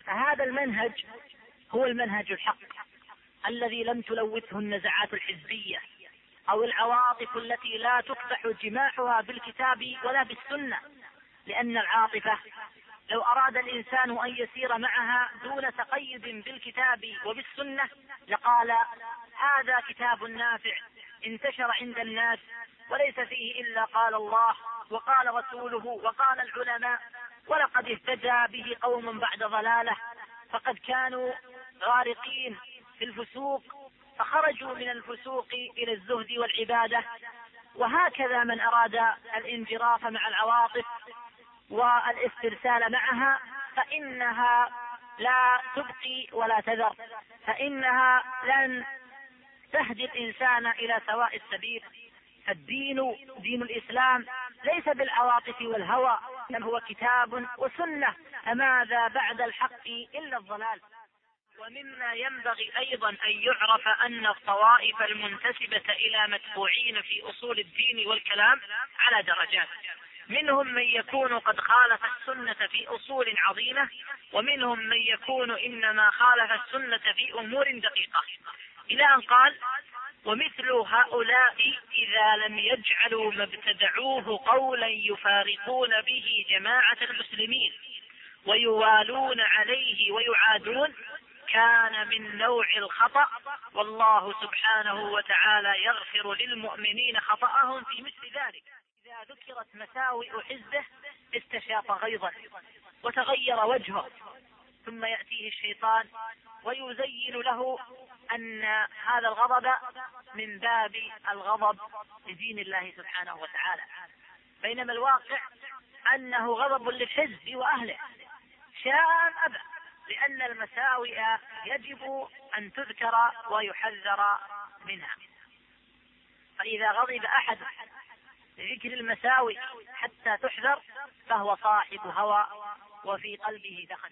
فهذا المنهج هو المنهج الحق الذي لم تلوثه النزعات الحزبية أو العواطف التي لا تفتح جماحها بالكتاب ولا بالسنة، لأن العاطفة لو أراد الإنسان أن يسير معها دون تقيد بالكتاب وبالسنة لقال هذا كتاب نافع انتشر عند الناس وليس فيه إلا قال الله وقال رسوله وقال العلماء، ولقد اهتدى به قوم بعد ضلاله، فقد كانوا غارقين في الفسوق فخرجوا من الفسوق إلى الزهد والعبادة. وهكذا من أراد الانجراف مع العواطف والاسترسال معها فإنها لا تبقي ولا تذر، فإنها لن تهدي الإنسان إلى سواء السبيل. الدين دين الإسلام ليس بالعواطف والهوى، بل هو كتاب وسنة، فماذا بعد الحق إلا الضلال. ومما ينبغي أيضا أن يعرف أن الطوائف المنتسبة إلى متبوعين في أصول الدين والكلام على درجات، منهم من يكون قد خالف السنة في أصول عظيمة، ومنهم من يكون إنما خالف السنة في أمور دقيقة، إلى أن قال ومثل هؤلاء إذا لم يجعلوا ما ابتدعوه قولا يفارقون به جماعة المسلمين ويوالون عليه ويعادون كان من نوع الخطأ، والله سبحانه وتعالى يغفر للمؤمنين خطأهم في مثل ذلك. إذا ذكرت مساوئ حزبه استشاط غيظا وتغير وجهه، ثم يأتيه الشيطان ويزين له أن هذا الغضب من باب الغضب لدين الله سبحانه وتعالى، بينما الواقع أنه غضب للحزب وأهله شاء أم أبى، لأن المساوئ يجب أن تذكر ويحذر منها. فإذا غضب أحد لذكر المساوئ حتى تحذر فهو صاحب هوى وفي قلبه دخن.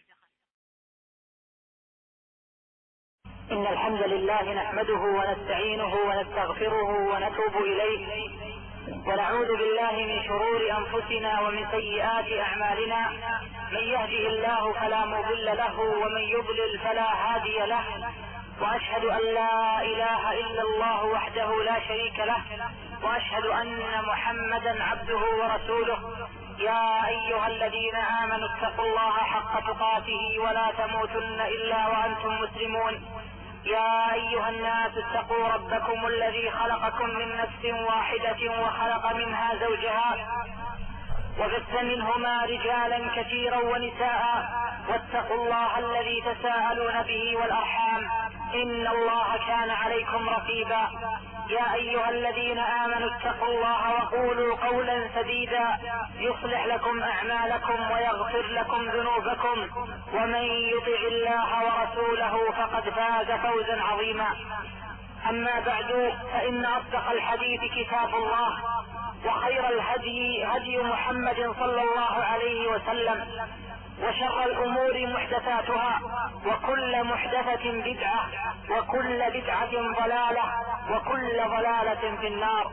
إن الحمد لله نحمده ونستعينه ونستغفره ونتوب إليه، ونعوذ بالله من شرور أنفسنا ومن سيئات أعمالنا، من يهده الله فلا مضل له ومن يضلل فلا هادي له، وأشهد أن لا إله إلا الله وحده لا شريك له، وأشهد أن محمدا عبده ورسوله. يا أيها الذين آمنوا اتقوا الله حق تقاته ولا تموتن إلا وأنتم مسلمون. يا أيها الناس اتقوا ربكم الذي خلقكم من نفس واحدة وخلق منها زوجها وبث منهما رجالا كثيرا ونساء، واتقوا الله الذي تساءلون به والأرحام إن الله كان عليكم رقيبا. يا أيها الذين آمنوا اتقوا الله وقولوا قولا سديدا يصلح لكم أعمالكم ويغفر لكم ذنوبكم، ومن يطع الله ورسوله فقد فاز فوزا عظيما. أما بعد، فإن أصدق الحديث كتاب الله، وخير الهدي هدي محمد صلى الله عليه وسلم، وشر الأمور محدثاتها، وكل محدثة بدعة، وكل بدعة ضلالة، وكل ضلالة في النار.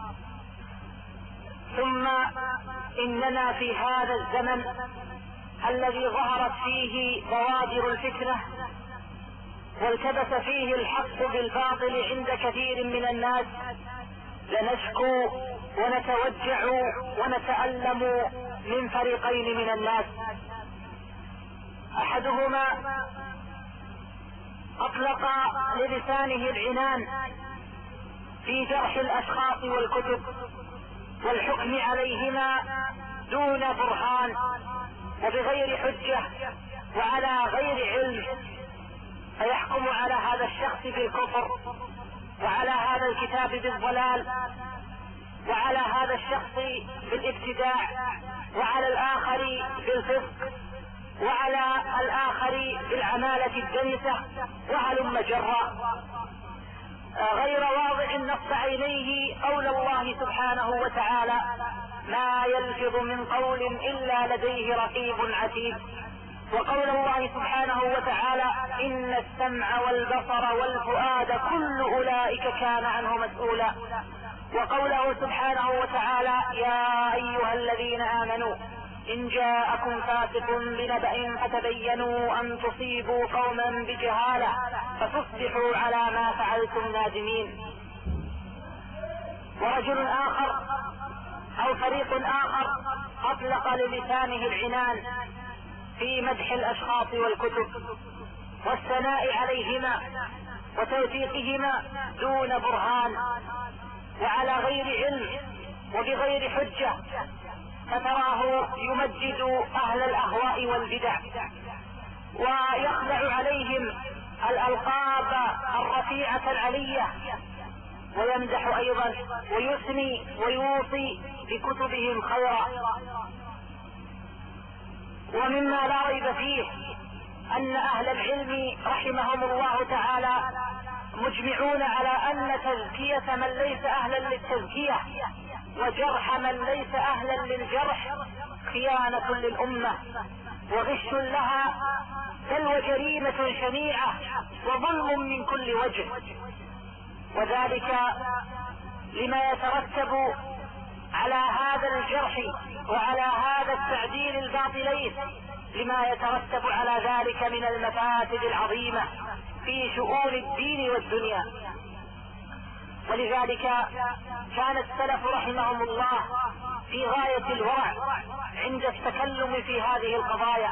ثم إننا في هذا الزمن الذي ظهرت فيه بوادر الفتنة والتبس فيه الحق بالباطل عند كثير من الناس لنشكو ونتوجع ونتألم من فريقين من الناس. أحدهما أطلق للسانه العنان في جرح الأشخاص والكتب والحكم عليهما دون برهان وبغير حجة وعلى غير علم، فيحكم على هذا الشخص بالكفر وعلى هذا الكتاب بالضلال وعلى هذا الشخص بالابتداع وعلى الآخر بالفسق وعلى الآخر بالعمالة الدنسة وهلم جرا، غير واضع نص عينيه قول الله سبحانه وتعالى: ما يلفظ من قول إلا لديه رقيب عتيد، وقول الله سبحانه وتعالى: إن السمع والبصر والفؤاد كل أولئك كان عنه مسؤولا، وقوله سبحانه وتعالى: يا أيها الذين آمنوا إن جاءكم فاسق بنبأ فتبينوا أن تصيبوا قوما بجهالة فتصبحوا على ما فعلتم نادمين. ورجل آخر أو فريق آخر أطلق للسانه العنان في مدح الأشخاص والكتب والثناء عليهما وتوثيقهما دون برهان وعلى غير علم وبغير حجة، فتراه يمجد أهل الأهواء والبدع ويخلع عليهم الألقاب الرفيعة العلية، ويمدح أيضا ويثني ويوصي بكتبهم خيرا. ومما لا ريب فيه أن أهل العلم رحمهم الله تعالى مجمعون على أن تزكية من ليس أهلا للتزكية وجرح من ليس أهلا للجرح خيانة للأمة وغش لها، بل وجريمة شنيعة وظلم من كل وجه، وذلك لما يترتب على هذا الجرح وعلى هذا التعديل الباطلين، لما يترتب على ذلك من المفاسد العظيمة في شؤون الدين والدنيا. ولذلك كان السلف رحمهم الله في غاية الورع عند التكلم في هذه القضايا،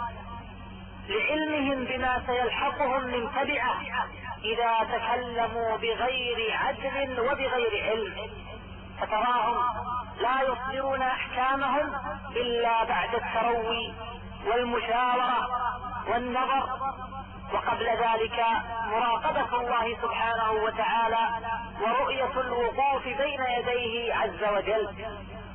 لعلمهم بما سيلحقهم من تبعة إذا تكلموا بغير عدل وبغير علم، فتراهم لا يصدرون أحكامهم إلا بعد التروي والمشاورة والنظر، وقبل ذلك مراقبة الله سبحانه وتعالى ورؤية الوقوف بين يديه عز وجل.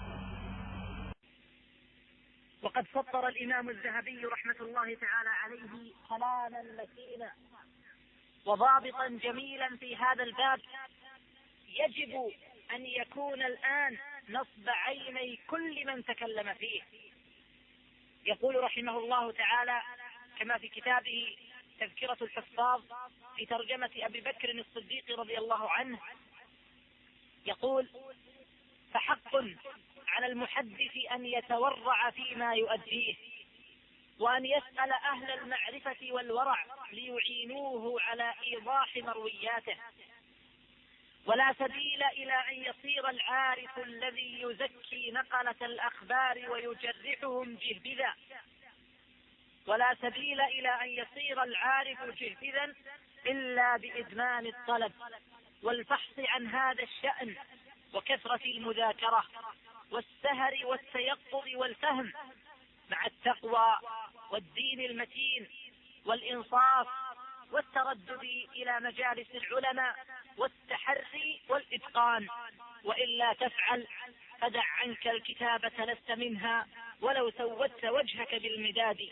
وقد سطر الإمام الذهبي رحمة الله تعالى عليه كلاما متينا وضابطا جميلا في هذا الباب يجب أن يكون الآن نصب عيني كل من تكلم فيه. يقول رحمه الله تعالى كما في كتابه تذكرة الحفاظ في ترجمة أبي بكر الصديق رضي الله عنه، يقول: فحق على المحدث أن يتورع فيما يؤديه، وأن يسأل أهل المعرفة والورع ليعينوه على إيضاح مروياته، ولا سبيل إلى أن يصير العارف الذي يزكي نقلة الأخبار ويجرحهم جهبذا، ولا سبيل إلى أن يصير العارف جهبذا إلا بإدمان الطلب والفحص عن هذا الشأن وكثرة المذاكرة والسهر والتيقظ والفهم، مع التقوى والدين المتين والإنصاف والتردد إلى مجالس العلماء والتحري والإتقان، وإلا تفعل فدع عنك الكتابة لست منها ولو سودت وجهك بالمداد.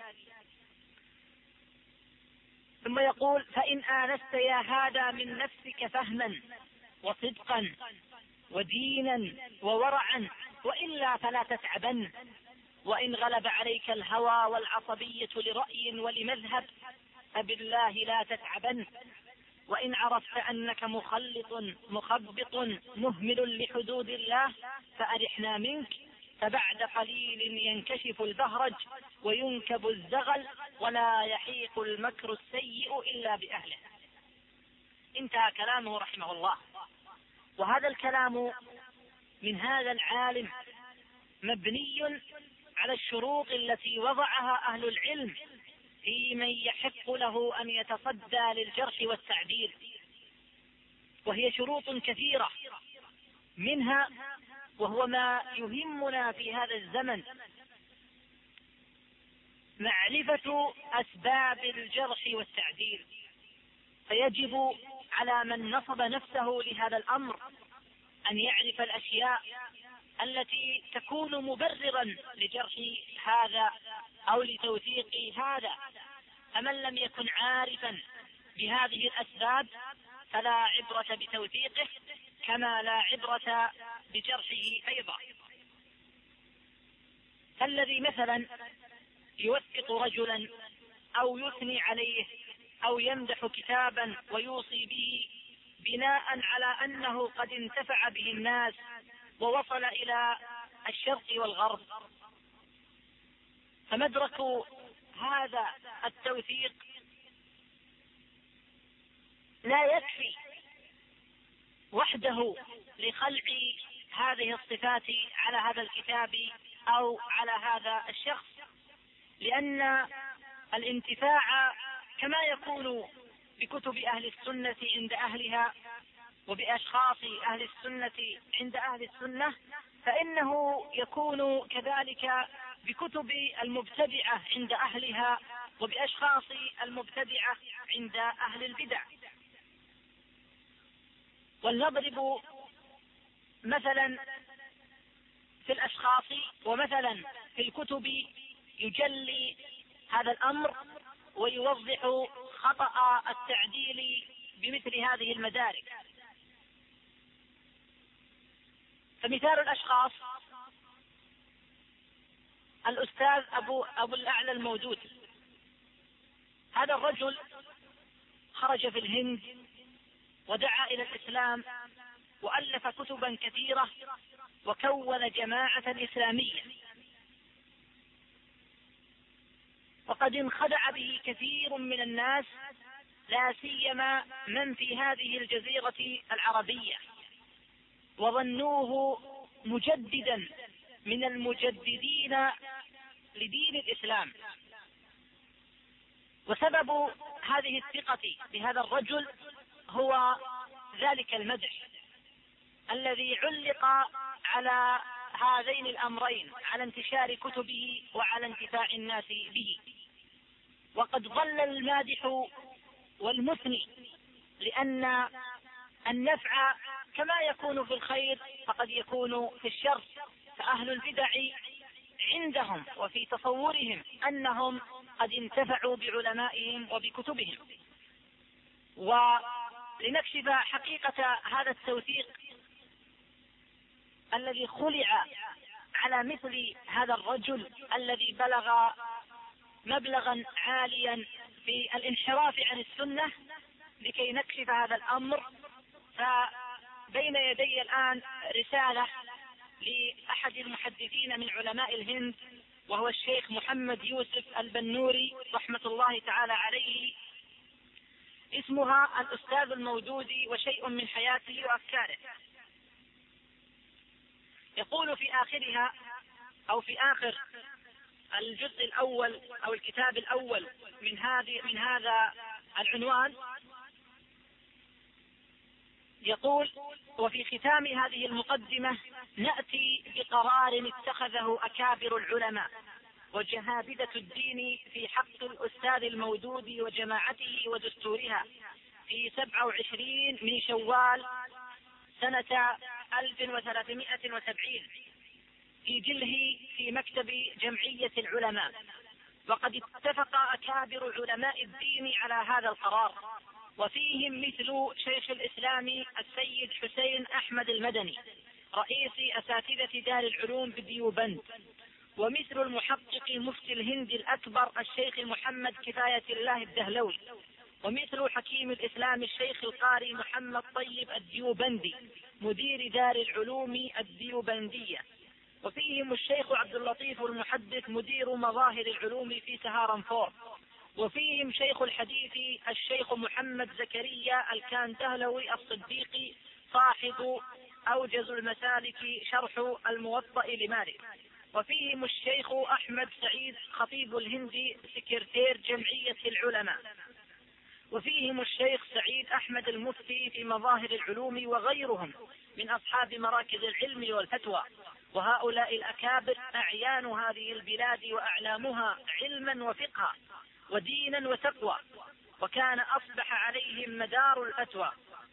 ثم يقول: فإن آنست يا هذا من نفسك فهما وصدقا ودينا وورعا، وإلا فلا تتعبن، وإن غلب عليك الهوى والعصبية لرأي ولمذهب فبالله لا تتعبن، وإن عرفت أنك مخلط مخبط مهمل لحدود الله فأرحنا منك، فبعد قليل ينكشف البهرج وينكب الزغل ولا يحيق المكر السيء إلا بأهله. انتهى كلامه رحمه الله. وهذا الكلام من هذا العالم مبني على الشروط التي وضعها أهل العلم في من يحق له أن يتصدى للجرح والتعديل، وهي شروط كثيرة، منها وهو ما يهمنا في هذا الزمن معرفة أسباب الجرح والتعديل. فيجب على من نصب نفسه لهذا الأمر أن يعرف الأشياء التي تكون مبررا لجرح هذا أو لتوثيق هذا، فمن لم يكن عارفا بهذه الأسباب فلا عبرة بتوثيقه كما لا عبرة بجرحه أيضا. فالذي مثلا يوثق رجلا أو يثني عليه أو يمدح كتابا ويوصي به بناء على أنه قد انتفع به الناس ووصل إلى الشرق والغرب، فمدرك هذا التوثيق لا يكفي وحده لخلع هذه الصفات على هذا الكتاب أو على هذا الشخص، لأن الانتفاع كما يكون بكتب أهل السنة عند أهلها وبأشخاص أهل السنة عند أهل السنة، فإنه يكون كذلك بكتب المبتدعة عند أهلها وبأشخاص المبتدعة عند أهل البدع. ولنضرب مثلا في الأشخاص ومثلا في الكتب يجلي هذا الأمر ويوضح خطأ التعديل بمثل هذه المدارك. فمثال الأشخاص الأستاذ أبو الأعلى المودودي، هذا الرجل خرج في الهند ودعا إلى الإسلام وألف كتبا كثيرة وكون جماعة إسلامية، وقد انخدع به كثير من الناس لا سيما من في هذه الجزيرة العربية، وظنوه مجددا من المجددين لدين الإسلام. وسبب هذه الثقة بهذا الرجل هو ذلك المدح الذي علق على هذين الأمرين، على انتشار كتبه وعلى انتفاع الناس به. وقد ضل المادح والمثني، لأن النفع كما يكون في الخير فقد يكون في الشر، فأهل البدع عندهم وفي تصورهم أنهم قد انتفعوا بعلمائهم وبكتبهم. ولنكشف حقيقة هذا التوثيق الذي خلع على مثل هذا الرجل الذي بلغ مبلغا عاليا في الانحراف عن السنة، لكي نكشف هذا الأمر، فبين يدي الآن رسالة لأحد المحدثين من علماء الهند، وهو الشيخ محمد يوسف البنوري رحمة الله تعالى عليه، اسمها الأستاذ المودودي وشيء من حياته وأفكاره. يقول في آخرها أو في آخر الجزء الأول أو الكتاب الأول من هذا العنوان، يقول: وفي ختام هذه المقدمة نأتي بقرار اتخذه أكابر العلماء وجهابذة الدين في حق الأستاذ المودودي وجماعته ودستورها في 27 من شوال سنة 1370 في جله في مكتب جمعية العلماء. وقد اتفق أكابر علماء الدين على هذا القرار، وفيهم مثل شيخ الإسلام السيد حسين أحمد المدني رئيس أساتذة دار العلوم بديوبند، ومثل المحقق مفتي الهند الأكبر الشيخ محمد كفاية الله الدهلوي، ومثل حكيم الإسلام الشيخ القاري محمد طيب الديوبندي مدير دار العلوم الديوبندية، وفيهم الشيخ عبد اللطيف المحدث مدير مظاهر العلوم في سهارنفور، وفيهم شيخ الحديث الشيخ محمد زكريا الكاندهلوي الصديقي صاحب أوجز المسالك شرح الموطأ لمالك، وفيهم الشيخ أحمد سعيد خطيب الهند سكرتير جمعية العلماء، وفيهم الشيخ سعيد أحمد المفتي في مظاهر العلوم، وغيرهم من أصحاب مراكز العلم والفتوى. وهؤلاء الأكابر أعيان هذه البلاد وأعلامها علما وفقها ودينا وتقوى، وكان أصبح عليهم مدار الفتوى.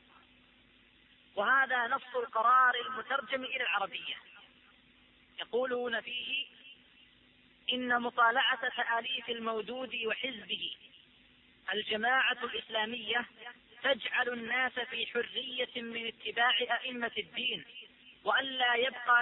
وهذا نص القرار المترجم إلى العربية. يقولون فيه: إن مطالعة تآليف المودودي وحزبه الجماعة الإسلامية تجعل الناس في حرية من اتباع أئمة الدين، وألا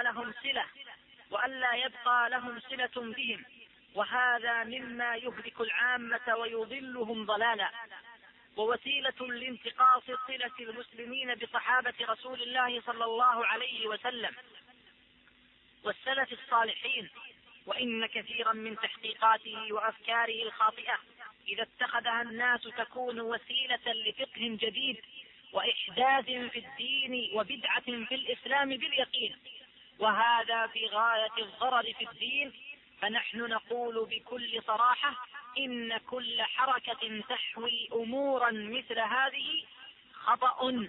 يبقى لهم صلة بهم، وهذا مما يهلك العامة ويضلهم ضلالا، ووسيلة لانتقاص صلة المسلمين بصحابة رسول الله صلى الله عليه وسلم والسلف الصالحين، وإن كثيرا من تحقيقاته وأفكاره الخاطئة إذا اتخذها الناس تكون وسيلة لفقه جديد وإحداث في الدين وبدعة في الإسلام باليقين، وهذا في غاية الضرر في الدين. فنحن نقول بكل صراحة إن كل حركة تحوي أمورا مثل هذه خطأ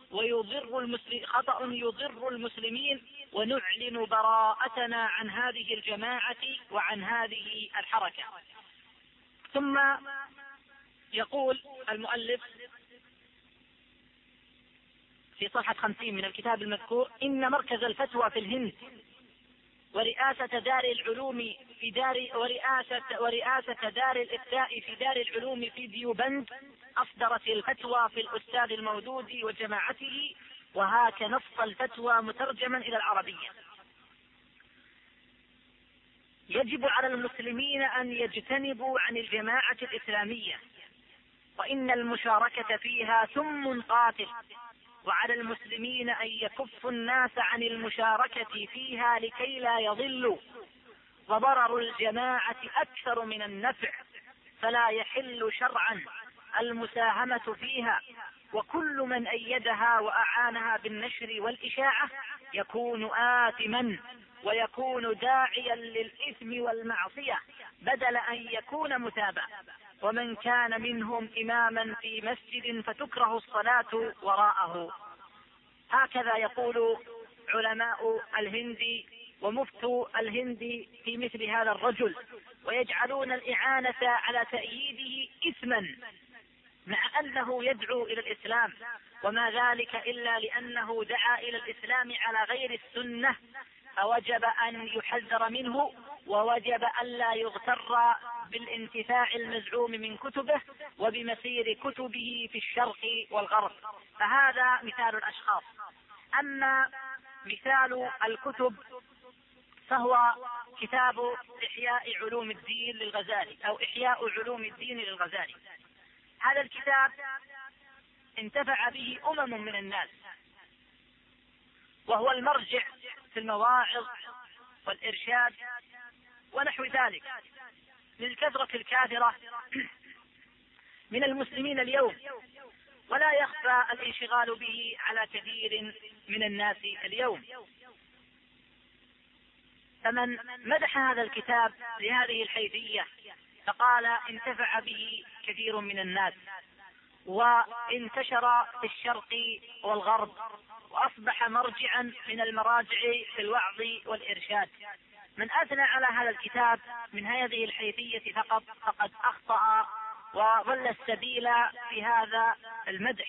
يضر المسلمين، ونعلن براءتنا عن هذه الجماعة وعن هذه الحركة. ثم يقول المؤلف في صفحة 50 من الكتاب المذكور: إن مركز الفتوى في الهند ورئاسة دار دار الإفتاء في دار العلوم في ديوبند أصدرت الفتوى في الأستاذ المودودي وجماعته، وهاك نص الفتوى مترجما إلى العربية. يجب على المسلمين أن يجتنبوا عن الجماعة الإسلامية، وإن المشاركة فيها سم قاتل، وعلى المسلمين أن يكفوا الناس عن المشاركة فيها لكي لا يضلوا، وضرر الجماعة أكثر من النفع، فلا يحل شرعا المساهمة فيها، وكل من أيدها وأعانها بالنشر والإشاعة يكون آثما ويكون داعيا للإثم والمعصية بدل أن يكون متابعا. ومن كان منهم إماما في مسجد فتكره الصلاة وراءه. هكذا يقول علماء الهند ومفتو الهند في مثل هذا الرجل، ويجعلون الإعانة على تأييده إثما مع أنه يدعو إلى الإسلام، وما ذلك إلا لأنه دعا إلى الإسلام على غير السنة، فوجب أن يحذر منه، ووجب أن لا يغتر بالانتفاع المزعوم من كتبه وبمسير كتبه في الشرق والغرب. فهذا مثال الأشخاص. أما مثال الكتب فهو كتاب إحياء علوم الدين للغزالي، أو إحياء علوم الدين للغزالي. هذا الكتاب انتفع به من الناس، وهو المرجع في المواعظ والإرشاد ونحو ذلك للكثرة الكاثرة من المسلمين اليوم، ولا يخفى الانشغال به على كثير من الناس اليوم. فمن مدح هذا الكتاب لهذه الحيثية فقال انتفع به كثير من الناس، وانتشر في الشرق والغرب، وأصبح مرجعا من المراجع في الوعظ والإرشاد. من أثنى على هذا الكتاب من هذه الحيثية فقد أخطأ وضل السبيل في هذا المدح.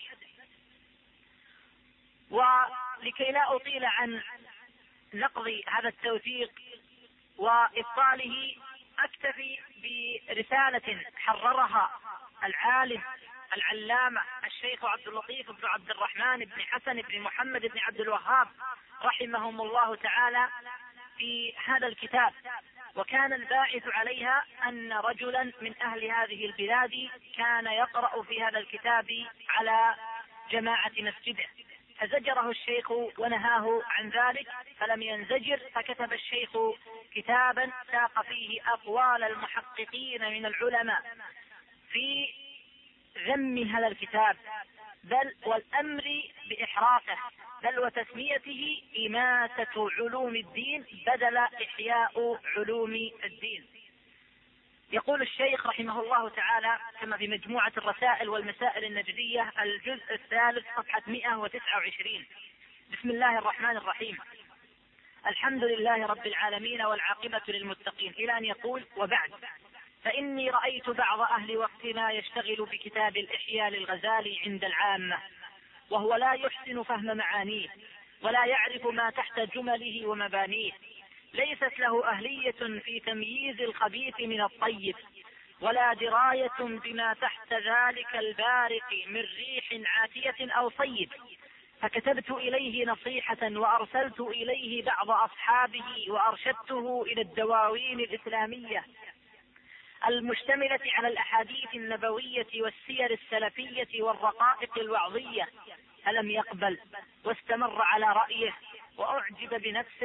ولكي لا أطيل عن نقض هذا التوثيق وإبطاله، أكتفي برسالة حررها العالم العلامة الشيخ عبد اللطيف بن عبد الرحمن بن حسن بن محمد بن عبد الوهاب رحمهم الله تعالى في هذا الكتاب. وكان الباعث عليها أن رجلا من أهل هذه البلاد كان يقرأ في هذا الكتاب على جماعة مسجده، فزجره الشيخ ونهاه عن ذلك، فلم ينزجر، فكتب الشيخ كتابا ساق فيه أقوال المحققين من العلماء في ذم هذا الكتاب، بل والأمر بإحرافه، بل وتسميته إماتة علوم الدين بدل إحياء علوم الدين. يقول الشيخ رحمه الله تعالى كما في مجموعة الرسائل والمسائل النجدية الجزء الثالث صفحة 129: بسم الله الرحمن الرحيم، الحمد لله رب العالمين والعاقبة للمتقين، إلى أن يقول: وبعد، فإني رأيت بعض أهل وقتنا يشتغل بكتاب الإحياء للغزالي عند العامة، وهو لا يحسن فهم معانيه ولا يعرف ما تحت جمله ومبانيه، ليست له أهلية في تمييز الخبيث من الطيب، ولا دراية بما تحت ذلك البارق من ريح عاتية أو صيب، فكتبت إليه نصيحة وأرسلت إليه بعض أصحابه وأرشدته إلى الدواوين الإسلامية المشتملة على الأحاديث النبوية والسير السلفية والرقائق الوعظية، فلم يقبل، واستمر على رأيه وأعجب بنفسه،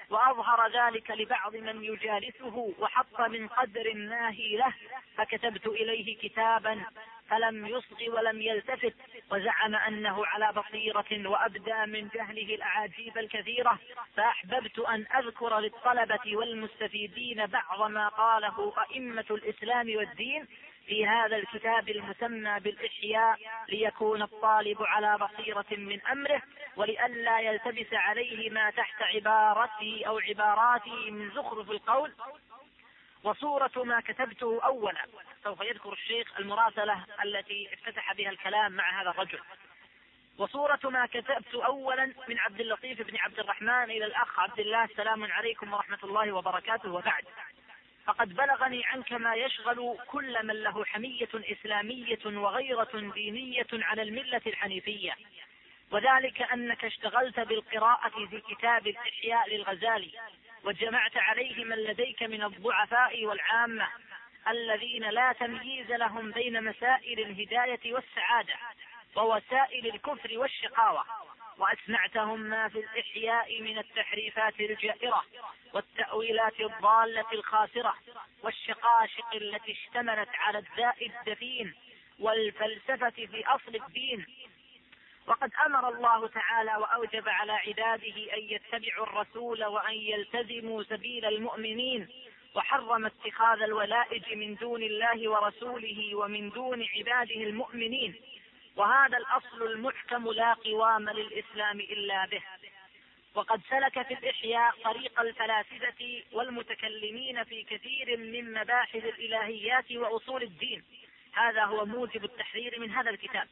وأظهر ذلك لبعض من يجالسه وحط من قدر الناهي له، فكتبت إليه كتابا فلم يصغ ولم يلتفت، وزعم أنه على بصيرة وأبدى من جهله الأعاجيب الكثيرة، فأحببت أن أذكر للطلبة والمستفيدين بعض ما قاله أئمة الإسلام والدين في هذا الكتاب المسمى بالإحياء، ليكون الطالب على بصيرة من أمره، ولئلا يلتبس عليه ما تحت عبارته أو عباراته من زخرف القول. وصورة ما كتبته أولا، سوف يذكر الشيخ المراسلة التي افتتح بها الكلام مع هذا الرجل. وصورة ما كتبت أولا من عبد اللطيف بن عبد الرحمن إلى الأخ عبد الله: السلام عليكم ورحمة الله وبركاته، وبعد. فقد بلغني عنك ما يشغل كل من له حمية إسلامية وغيرة دينية على الملة الحنيفية، وذلك أنك اشتغلت بالقراءة في كتاب الإحياء للغزالي، وجمعت عليه من لديك من الضعفاء والعامة الذين لا تمييز لهم بين مسائل الهداية والسعادة ووسائل الكفر والشقاوة، وأسمعتهم ما في الإحياء من التحريفات الجائرة والتأويلات الضالة الخاسرة والشقاشق التي اشتملت على الداء الدفين والفلسفة في أصل الدين. وقد أمر الله تعالى وأوجب على عباده أن يتبعوا الرسول وأن يلتزموا سبيل المؤمنين، وحرم اتخاذ الولائج من دون الله ورسوله ومن دون عباده المؤمنين، وهذا الأصل المحكم لا قوام للإسلام إلا به. وقد سلك في الإحياء طريق الفلاسفة والمتكلمين في كثير من مباحث الإلهيات وأصول الدين، هذا هو موجب التحرير من هذا الكتاب.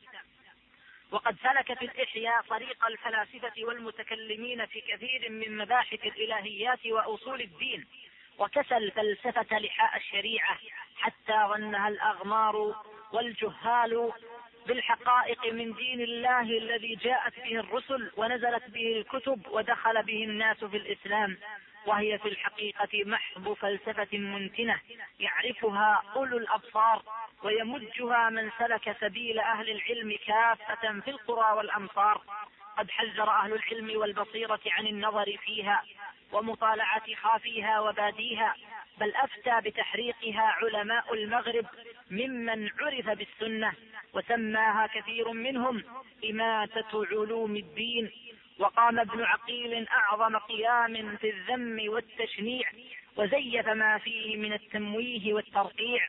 وقد سلك في الإحياء طريق الفلاسفة والمتكلمين في كثير من مباحث الإلهيات وأصول الدين، وكسى الفلسفة لحاء الشريعة حتى ظنها الأغمار والجهال بالحقائق من دين الله الذي جاءت به الرسل ونزلت به الكتب ودخل به الناس في الإسلام، وهي في الحقيقة محض فلسفة منتنة يعرفها أولو الأبصار ويمجها من سلك سبيل أهل العلم كافة في القرى والأمصار. قد حذر أهل العلم والبصيرة عن النظر فيها ومطالعة خافيها وباديها، بل أفتى بتحريقها علماء المغرب ممن عرف بالسنة، وسماها كثير منهم إماتة علوم الدين. وقام ابن عقيل أعظم قيام في الذم والتشنيع، وزيف ما فيه من التمويه والترقيع،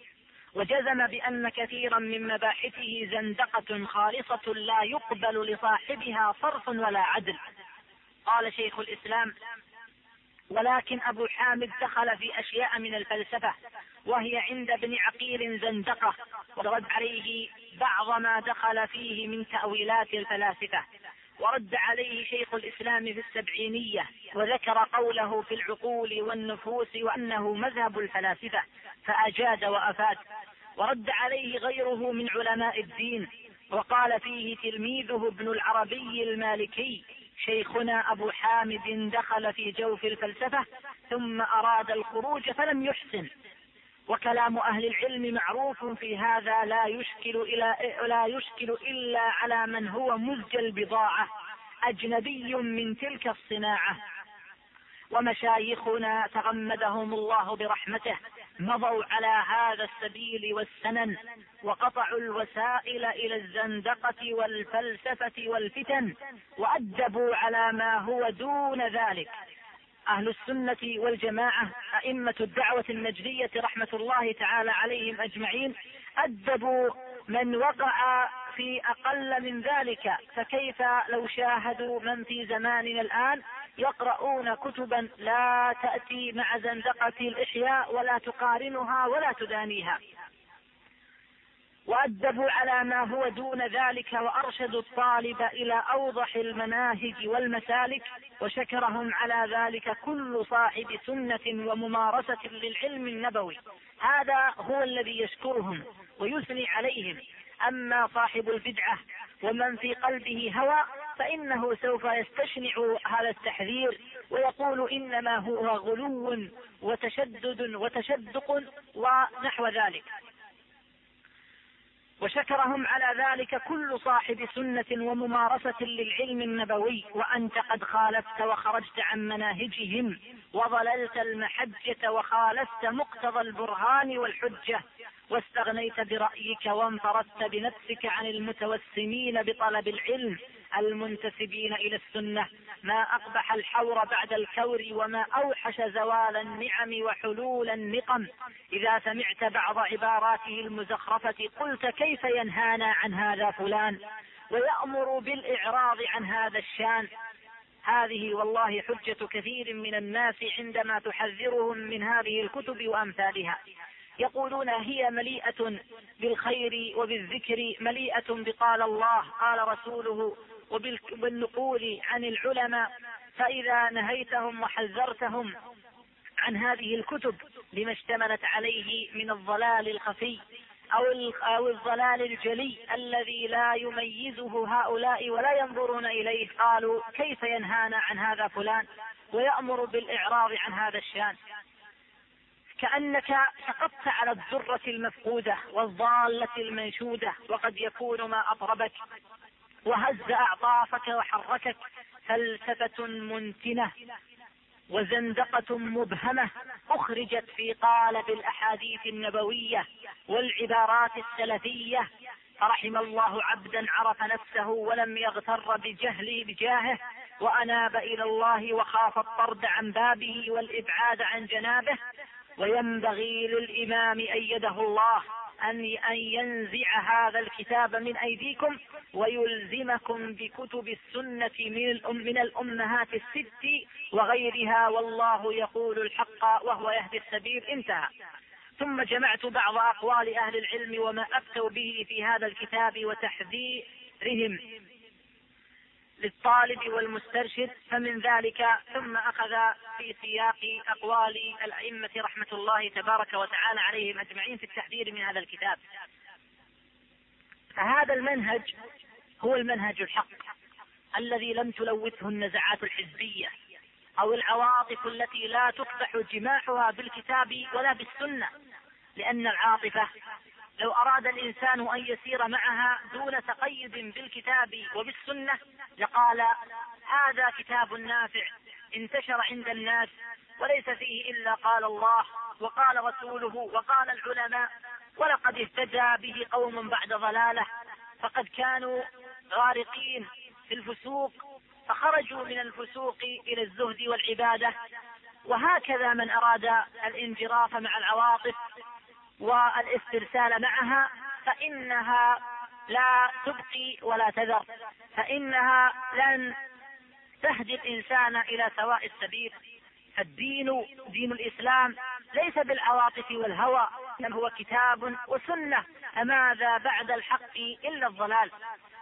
وجزم بأن كثيرا من مباحثه زندقة خالصة لا يقبل لصاحبها صرف ولا عدل. قال شيخ الإسلام: ولكن أبو حامد دخل في أشياء من الفلسفة وهي عند ابن عقيل زندقة، ورد عليه بعض ما دخل فيه من تأويلات الفلاسفة. ورد عليه شيخ الإسلام في السبعينية، وذكر قوله في العقول والنفوس وأنه مذهب الفلاسفة، فأجاد وأفاد. ورد عليه غيره من علماء الدين، وقال فيه تلميذه ابن العربي المالكي: شيخنا أبو حامد دخل في جوف الفلسفة ثم أراد الخروج فلم يحسن. وكلام أهل العلم معروف في هذا لا يشكل إلا على من هو مزج البضاعة أجنبي من تلك الصناعة. ومشايخنا تغمدهم الله برحمته مضوا على هذا السبيل والسنن، وقطعوا الوسائل إلى الزندقة والفلسفة والفتن، وأدبوا على ما هو دون ذلك. أهل السنة والجماعة أئمة الدعوة النجدية رحمة الله تعالى عليهم أجمعين أدبوا من وقع في أقل من ذلك، فكيف لو شاهدوا من في زماننا الآن يقرؤون كتبا لا تأتي مع زندقة الإحياء ولا تقارنها ولا تدانيها. وأدبوا على ما هو دون ذلك، وأرشدوا الطالب إلى أوضح المناهج والمسالك، وشكرهم على ذلك كل صاحب سنة وممارسة للعلم النبوي. هذا هو الذي يشكرهم ويثني عليهم. أما صاحب البدعة ومن في قلبه هوى فإنه سوف يستشنع هذا التحذير ويقول إنما هو غلو وتشدد وتشدق ونحو ذلك. وشكرهم على ذلك كل صاحب سنة وممارسة للعلم النبوي، وأنت قد خالفت وخرجت عن مناهجهم وضللت المحجة وخالفت مقتضى البرهان والحجة، واستغنيت برأيك وانفردت بنفسك عن المتوسمين بطلب العلم المنتسبين إلى السنة. ما أقبح الحور بعد الكور، وما أوحش زوال النعم وحلول النقم. إذا سمعت بعض عباراته المزخرفة قلت كيف ينهانا عن هذا فلان ويأمر بالإعراض عن هذا الشان. هذه والله حجة كثير من الناس عندما تحذرهم من هذه الكتب وأمثالها. يقولون هي مليئة بالخير وبالذكر، مليئة بقال الله قال رسوله وبالنقول عن العلماء، فإذا نهيتهم وحذرتهم عن هذه الكتب لما اشتملت عليه من الضلال الخفي أو الضلال الجلي الذي لا يميزه هؤلاء ولا ينظرون إليه، قالوا كيف ينهانا عن هذا فلان ويأمر بالإعراض عن هذا الشان. كأنك سقطت على الذرة المفقودة والضالة المنشودة، وقد يكون ما أطربك وهز أعطافك وحركك فلسفة منتنة وزندقة مبهمة أخرجت في قالب الأحاديث النبوية والعبارات السلفية. فرحم الله عبدا عرف نفسه ولم يغتر بجاهه، وأناب إلى الله وخاف الطرد عن بابه والإبعاد عن جنابه. وينبغي للإمام أيده الله أن ينزع هذا الكتاب من أيديكم ويلزمكم بكتب السنة من الأمهات الست وغيرها، والله يقول الحق وهو يهدي السبيل. انتهى. ثم جمعت بعض أقوال أهل العلم وما أفتوا به في هذا الكتاب وتحذيرهم للطالب والمسترشد، فمن ذلك ثم أخذ في سياق أقوال الأئمة رحمة الله تبارك وتعالى عليهم أجمعين في التحذير من هذا الكتاب. فهذا المنهج هو المنهج الحق الذي لم تلوثه النزعات الحزبية أو العواطف التي لا تقبح جماحها بالكتاب ولا بالسنة، لأن العاطفة لو أراد الإنسان أن يسير معها دون تقيد بالكتاب وبالسنة لقال هذا كتاب نافع انتشر عند الناس وليس فيه إلا قال الله وقال رسوله وقال العلماء، ولقد اهتدى به قوم بعد ضلاله، فقد كانوا غارقين في الفسوق فخرجوا من الفسوق إلى الزهد والعبادة. وهكذا من أراد الانجراف مع العواطف والاسترسال معها فإنها لا تبقي ولا تذر، فإنها لن تهدي الإنسان إلى سواء السبيل. الدين دين الإسلام ليس بالعواطف والهوى، إنما هو كتاب وسنة، فماذا بعد الحق إلا الضلال.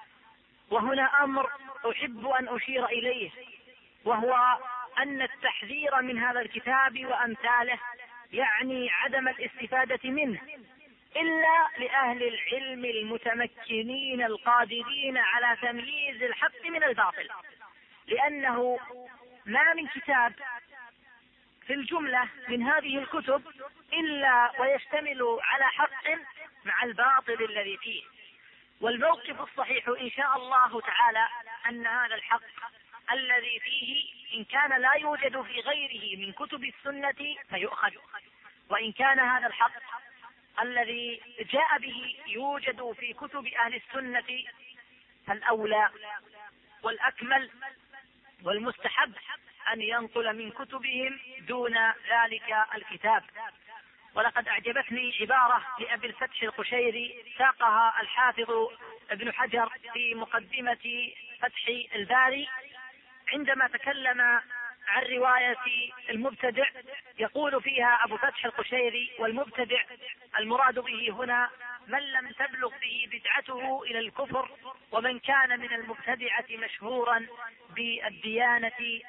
وهنا أمر أحب أن أشير إليه، وهو أن التحذير من هذا الكتاب وأمثاله يعني عدم الاستفادة منه إلا لأهل العلم المتمكنين القادرين على تمييز الحق من الباطل، لأنه ما من كتاب في الجملة من هذه الكتب إلا ويشتمل على حق مع الباطل الذي فيه. والموقف الصحيح إن شاء الله تعالى أن هذا الحق الذي فيه إن كان لا يوجد في غيره من كتب السنة فيؤخذ، وإن كان هذا الحق الذي جاء به يوجد في كتب أهل السنة فالأولى والأكمل والمستحب أن ينقل من كتبهم دون ذلك الكتاب. ولقد أعجبتني عبارة لأبي الفتح القشيري ساقها الحافظ ابن حجر في مقدمة فتح الباري عندما تكلم عن رواية المبتدع، يقول فيها أبو فتح القشيري: والمبتدع المراد به هنا من لم تبلغ به بدعته إلى الكفر، ومن كان من المبتدعة مشهورا بالديانة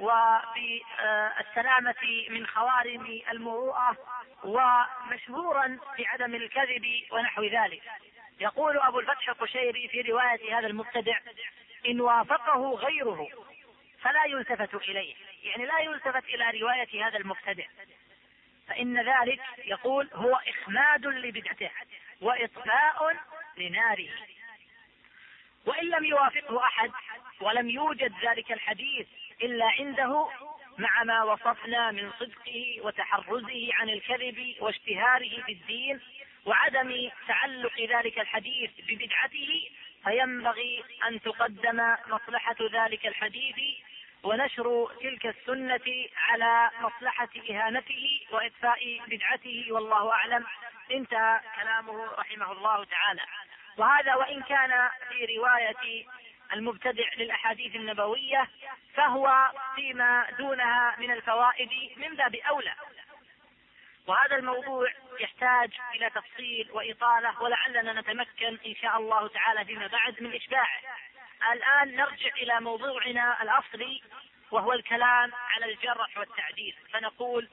وبالسلامة من خوارم المروءة ومشهورا بعدم الكذب ونحو ذلك. يقول أبو الفتح القشيري في رواية هذا المبتدع: إن وافقه غيره فلا يلتفت إليه، يعني لا يلتفت إلى رواية هذا المبتدع، فإن ذلك يقول هو إخماد لبدعته وإطفاء لناره. وإن لم يوافقه أحد ولم يوجد ذلك الحديث إلا عنده مع ما وصفنا من صدقه وتحرزه عن الكذب واشتهاره بالدين وعدم تعلق ذلك الحديث ببدعته، فينبغي أن تقدم مصلحة ذلك الحديث ونشر تلك السنة على مصلحة إهانته وإطفاء بدعته، والله أعلم. انتهى كلامه رحمه الله تعالى. وهذا وإن كان في رواية المبتدع للأحاديث النبوية فهو فيما دونها من الفوائد من باب أولى. وهذا الموضوع يحتاج إلى تفصيل وإطالة، ولعلنا نتمكن إن شاء الله تعالى فيما بعد من إشباعه. الآن نرجع إلى موضوعنا الأصلي وهو الكلام على الجرح والتعديل. فنقول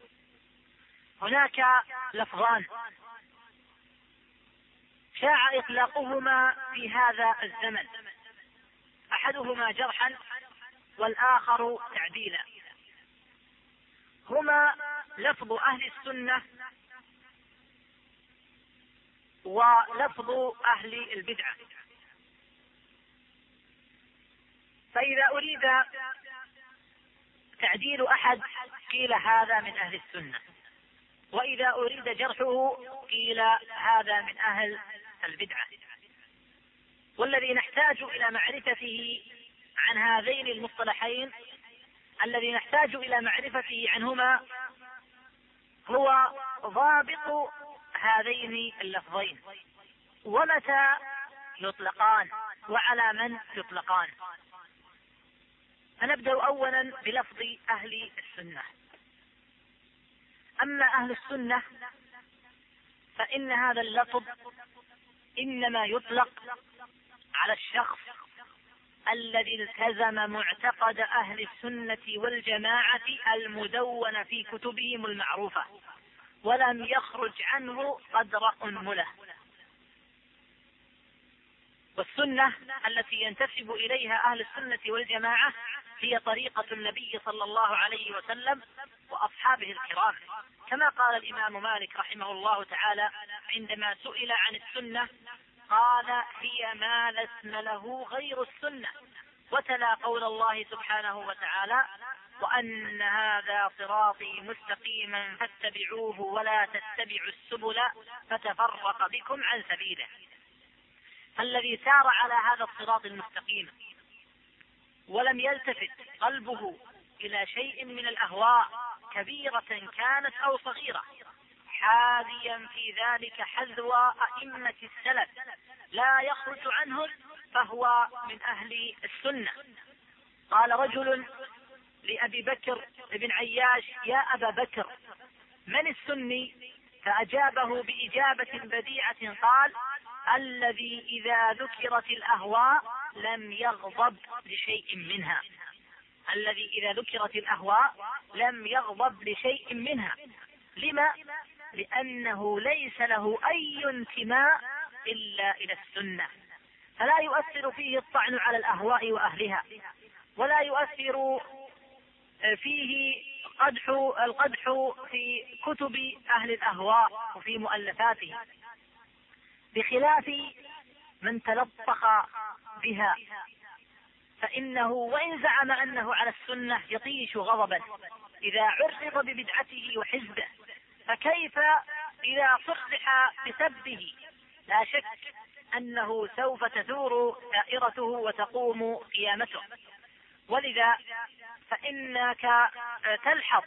هناك لفظان شاع إطلاقهما في هذا الزمن، أحدهما جرحا والآخر تعديلا، هما لفظ أهل السنة ولفظ أهل البدعة. فإذا أريد تعديل أحد قيل هذا من أهل السنة، وإذا أريد جرحه قيل هذا من أهل البدعة. والذي نحتاج إلى معرفته عن هذين المصطلحين، الذي نحتاج إلى معرفته عنهما هو ضابط هذين اللفظين، ومتى يطلقان وعلى من يطلقان. فنبدأ أولا بلفظ أهل السنة. أما أهل السنة فإن هذا اللفظ إنما يطلق على الشخص الذي التزم معتقد أهل السنة والجماعة المدون في كتبهم المعروفة ولم يخرج عنه قدر أنملة. والسنة التي ينتسب إليها أهل السنة والجماعة هي طريقة النبي صلى الله عليه وسلم وأصحابه الكرام، كما قال الإمام مالك رحمه الله تعالى عندما سئل عن السنة قال هي ما لا اسم له غير السنة، وتلا قول الله سبحانه وتعالى وأن هذا صراطي مستقيما فاتبعوه ولا تتبعوا السبل فتفرق بكم عن سبيله. فالذي سار على هذا الصراط المستقيم ولم يلتفت قلبه إلى شيء من الأهواء كبيرة كانت أو صغيرة، حاذيا في ذلك حذو أئمة السلف لا يخرج عنهم، فهو من أهل السنة. قال رجل لأبي بكر بن عياش يا أبا بكر من السني؟ فأجابه بإجابة بديعة قال الذي إذا ذكرت الأهواء لم يغضب لشيء منها. الذي إذا ذكرت الأهواء لم يغضب لشيء منها. لما؟ لأنه ليس له أي انتماء إلا إلى السنة، فلا يؤثر فيه الطعن على الأهواء وأهلها، ولا يؤثر فيه القدح في كتب أهل الأهواء وفي مؤلفاته، بخلاف من تلطخ بها، فإنه وإن زعم أنه على السنة يطيش غضبا إذا عرض ببدعته وحزبه، فكيف إذا صرح بسبه؟ لا شك أنه سوف تثور دائرته وتقوم قيامته. ولذا فإنك تلحظ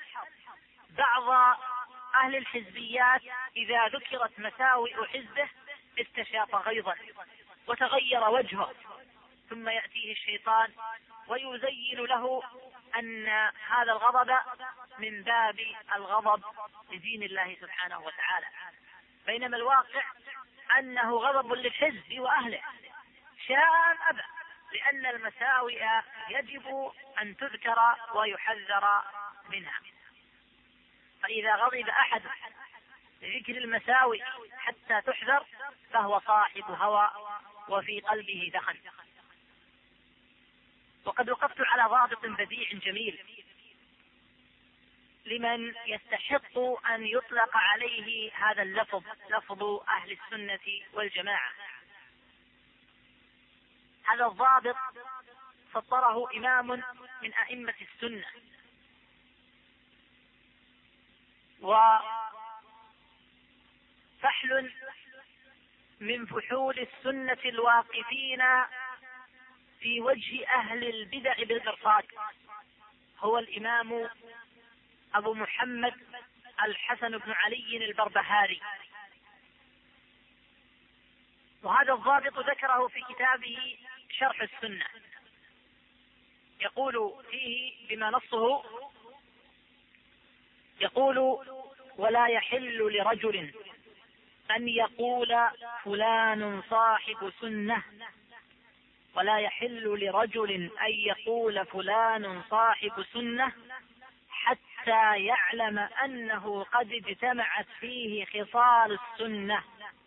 بعض أهل الحزبيات إذا ذكرت مساوئ حزبه استشاط غيظا وتغير وجهه، ثم يأتيه الشيطان ويزين له أن هذا الغضب من باب الغضب لدين الله سبحانه وتعالى، بينما الواقع أنه غضب للحزب وأهله شاء أم أبى، لأن المساوئ يجب أن تذكر ويحذر منها. فإذا غضب أحد لذكر المساوئ حتى تحذر فهو صاحب هوى وفي قلبه دخن. وقد وقفت على ضابط بديع جميل لمن يستحق أن يطلق عليه هذا اللفظ، لفظ أهل السنة والجماعة، هذا الضابط سطره إمام من أئمة السنة، وفحل من فحول السنة الواقفين في وجه أهل البدع بالمرصاد هو الإمام أبو محمد الحسن بن علي البربهاري. وهذا الضابط ذكره في كتابه شرح السنة، يقول فيه بما نصه، يقول: ولا يحل لرجل أن يقول فلان صاحب سنة، ولا يحل لرجل أن يقول فلان صاحب سنة حتى يعلم أنه قد اجتمعت فيه خصال السنة،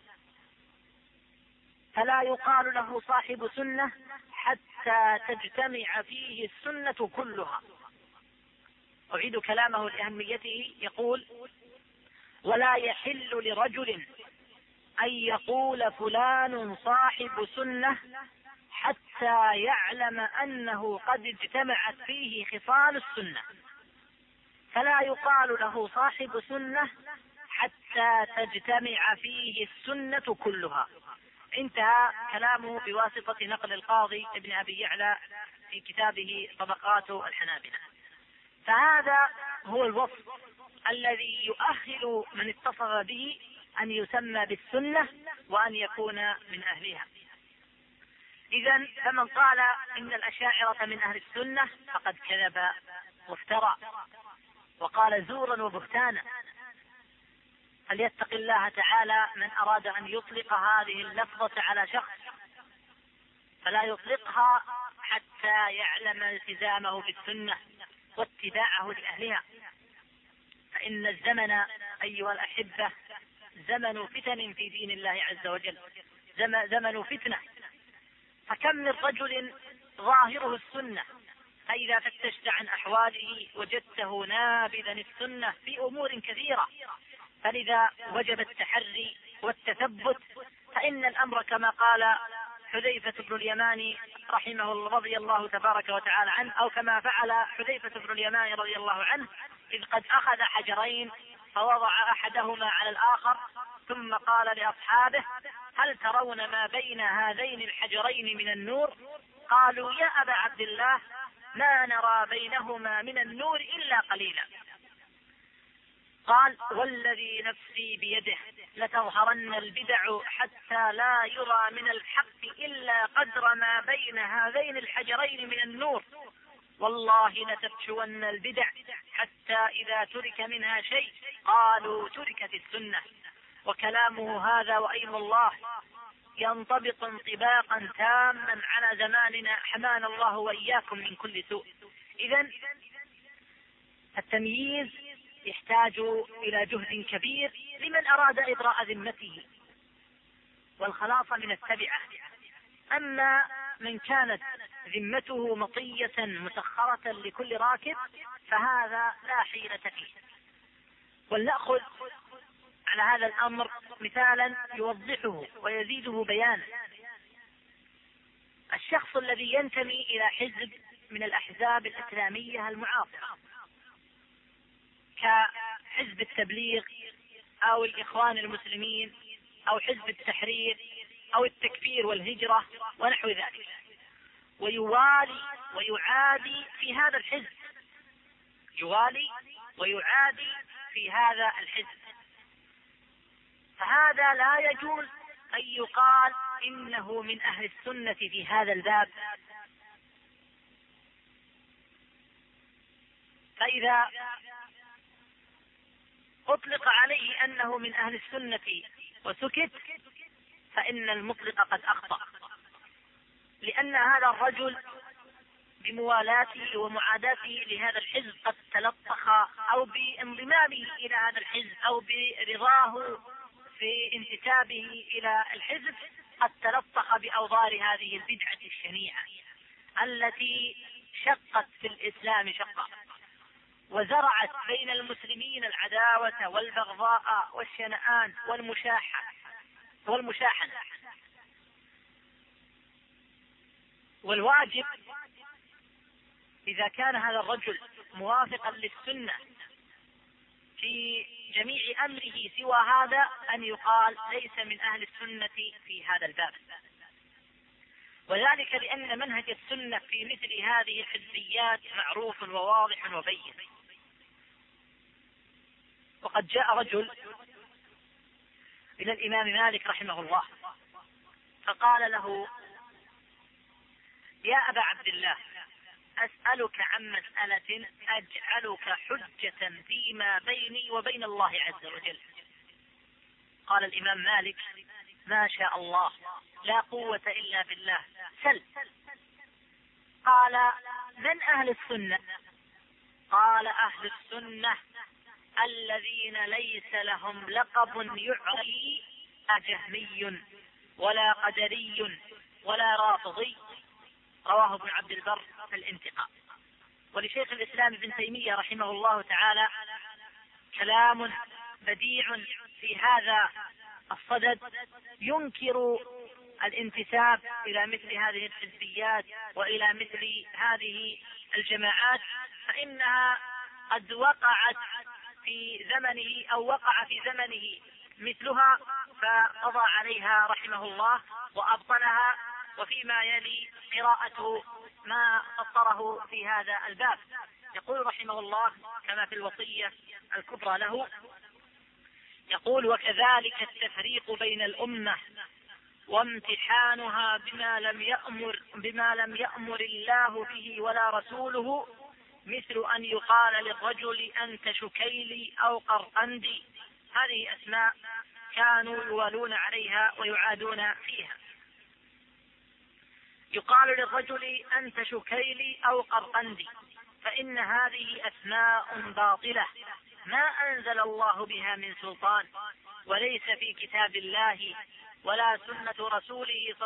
فلا يقال له صاحب سنة حتى تجتمع فيه السنة كلها. أعيد كلامه لأهميته، يقول: ولا يحل لرجل أن يقول فلان صاحب سنة حتى يعلم أنه قد اجتمعت فيه خصال السنة، فلا يقال له صاحب سنة حتى تجتمع فيه السنة كلها. انتهى كلامه بواسطة نقل القاضي ابن أبي يعلى في كتابه طبقات الحنابلة. فهذا هو الوصف الذي يؤهل من اتصف به أن يسمى بالسنة وأن يكون من أهلها. إذن فمن قال إن الأشاعرة من أهل السنة فقد كذب وافترى وقال زورا وبهتانا. فليتق الله تعالى من أراد أن يطلق هذه اللفظة على شخص، فلا يطلقها حتى يعلم التزامه بالسنة واتباعه لأهلها. فإن الزمن أيها الأحبة زمن فتن في دين الله عز وجل، زمن فتنة. فكم من رجل ظاهره السنة، فإذا فتشت عن أحواله وجدته نابذا السنة في أمور كثيرة. فلذا وجب التحري والتثبت، فإن الأمر كما قال حذيفة بن اليمان رحمه الله رضي الله تبارك وتعالى عنه، أو كما فعل حذيفة بن اليمان رضي الله عنه، إذ قد أخذ حجرين فوضع أحدهما على الآخر ثم قال لأصحابه: هل ترون ما بين هذين الحجرين من النور؟ قالوا: يا أبا عبد الله ما نرى بينهما من النور إلا قليلا. قال: والذي نفسي بيده لتظهرن البدع حتى لا يرى من الحق إلا قدر ما بين هذين الحجرين من النور، والله لتفشون البدع حتى إذا ترك منها شيء قالوا تركت السنة. وكلامه هذا وأيم الله ينطبق انطباقا تاما على زماننا، حمانا الله وإياكم من كل سوء. إذن التمييز يحتاج إلى جهد كبير لمن أراد إبراء ذمته والخلاص من التبعة. أما من كانت ذمته مطية مسخرة لكل راكب فهذا لا حيلة فيه. ولنأخذ على هذا الأمر مثالا يوضحه ويزيده بيانا. الشخص الذي ينتمي إلى حزب من الأحزاب الإسلامية المعاصرة كحزب التبليغ أو الإخوان المسلمين أو حزب التحرير أو التكفير والهجرة ونحو ذلك، ويوالي ويعادي في هذا الحزب، يوالي ويعادي في هذا الحزب، فهذا لا يجوز أن يقال إنه من أهل السنة في هذا الباب. فإذا أطلق عليه أنه من أهل السنة وسكت فإن المطلق قد أخطأ، لأن هذا الرجل بموالاته ومعاداته لهذا الحزب قد تلطخ، أو بانضمامه إلى هذا الحزب أو برضاه في انتسابه إلى الحزب قد تلطخ بأوضار هذه البدعة الشنيعة التي شقت في الإسلام شقا وزرعت بين المسلمين العداوة والبغضاء والشنآن والمشاحنة. والواجب إذا كان هذا الرجل موافقا للسنة في جميع أمره سوى هذا أن يقال ليس من أهل السنة في هذا الباب، وذلك لأن منهج السنة في مثل هذه الحزبيات معروف وواضح وبين. وقد جاء رجل إلى الإمام مالك رحمه الله فقال له: يا أبا عبد الله، أسألك عن مسألة أجعلك حجة فيما بيني وبين الله عز وجل. قال الإمام مالك: ما شاء الله، لا قوة إلا بالله، سل. قال: من أهل السنة؟ قال: أهل السنة الذين ليس لهم لقب يعري جهمي ولا قدري ولا رافضي. رواه ابن عبد البر في الانتقاء. ولشيخ الإسلام ابن تيمية رحمه الله تعالى كلام بديع في هذا الصدد، ينكر الانتساب إلى مثل هذه الحزبيات وإلى مثل هذه الجماعات، فإنها قد وقعت في زمنه أو وقع في زمنه مثلها فقضى عليها رحمه الله وأبطلها، وفيما يلي قراءة ما سطره في هذا الباب. يقول رحمه الله كما في الوصية الكبرى له، يقول: وكذلك التفريق بين الأمة وامتحانها بما لم يأمر الله به ولا رسوله، مثل أن يقال للرجل أنت شكيلي أو قرقندي. هذه أسماء كانوا يوالون عليها ويعادون فيها. يقال للرجل أنت شكيلي أو قرقندي، فإن هذه أسماء باطلة ما أنزل الله بها من سلطان، وليس في كتاب الله ولا سنة رسوله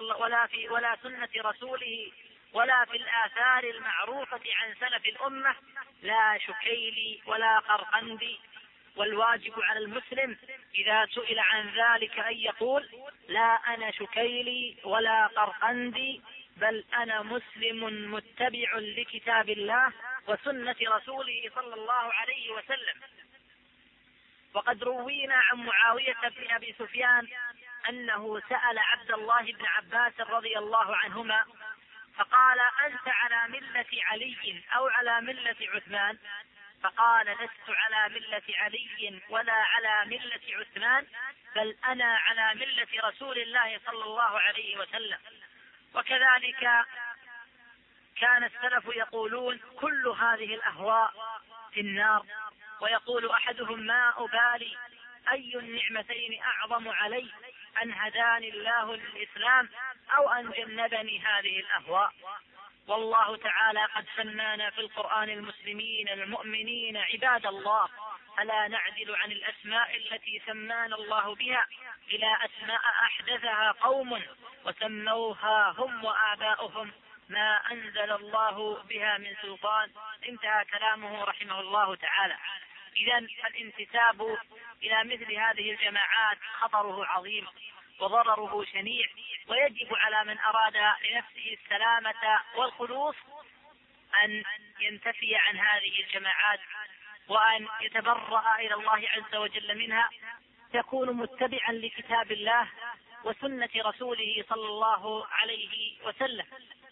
ولا في الآثار المعروفة عن سلف الأمة، لا شكيلي ولا قرقندي. والواجب على المسلم إذا سئل عن ذلك أن يقول: لا أنا شكيلي ولا قرقندي، بل أنا مسلم متبع لكتاب الله وسنة رسوله صلى الله عليه وسلم. وقد روينا عن معاوية بن أبي سفيان أنه سأل عبد الله بن عباس رضي الله عنهما فقال: أنت على ملة علي أو على ملة عثمان؟ فقال: لست على ملة علي ولا على ملة عثمان، بل أنا على ملة رسول الله صلى الله عليه وسلم. وكذلك كان السلف يقولون: كل هذه الأهواء في النار. ويقول أحدهم: ما أبالي أي النعمتين أعظم علي، أن هداني الله للإسلام أو أن جنبني هذه الأهواء. والله تعالى قد سمانا في القرآن المسلمين المؤمنين عباد الله، ألا نعدل عن الأسماء التي سمانا الله بها إلى أسماء أحدثها قوم وسموها هم وآباؤهم ما أنزل الله بها من سلطان. انتهى كلامه رحمه الله تعالى. إذن الانتساب إلى مثل هذه الجماعات خطره عظيم وضرره شنيع، ويجب على من أراد لنفسه السلامة والخلوص أن ينتفي عن هذه الجماعات وأن يتبرأ إلى الله عز وجل منها، يكون متبعا لكتاب الله وسنة رسوله صلى الله عليه وسلم.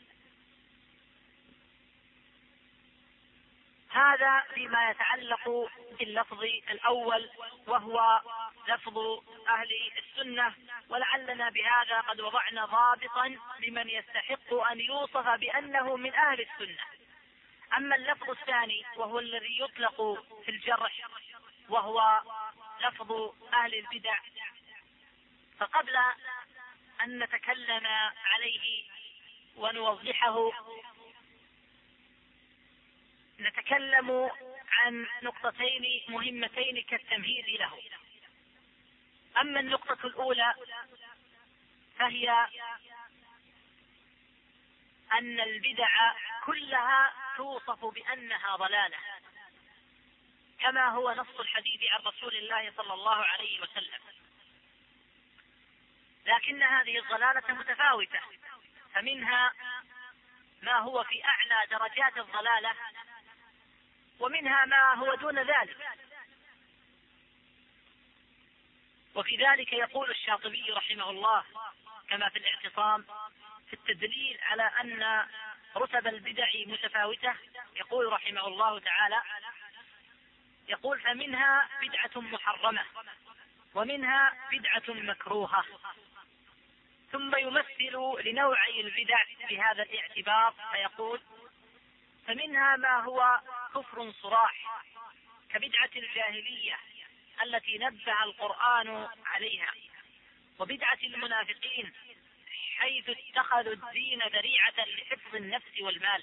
هذا فيما يتعلق باللفظ الأول وهو لفظ أهل السنة، ولعلنا بهذا قد وضعنا ضابطا لمن يستحق أن يوصف بأنه من أهل السنة. أما اللفظ الثاني وهو الذي يطلق في الجرح وهو لفظ أهل البدع، فقبل أن نتكلم عليه ونوضحه نتكلم عن نقطتين مهمتين كالتمهيد له. أما النقطة الأولى فهي أن البدع كلها توصف بأنها ضلالة، كما هو نص الحديث عن رسول الله صلى الله عليه وسلم، لكن هذه الضلالة متفاوتة، فمنها ما هو في أعلى درجات الضلالة، ومنها ما هو دون ذلك. وفي ذلك يقول الشاطبي رحمه الله كما في الاعتصام في التدليل على أن رتب البدع متفاوتة، يقول رحمه الله تعالى: يقول فمنها بدعة محرمة ومنها بدعة مكروهة. ثم يمثل لنوعي البدع بهذا الاعتبار فيقول: فمنها ما هو كفر صراح كبدعة الجاهلية التي نبه القرآن عليها، وبدعة المنافقين حيث اتخذوا الدين ذريعة لحفظ النفس والمال.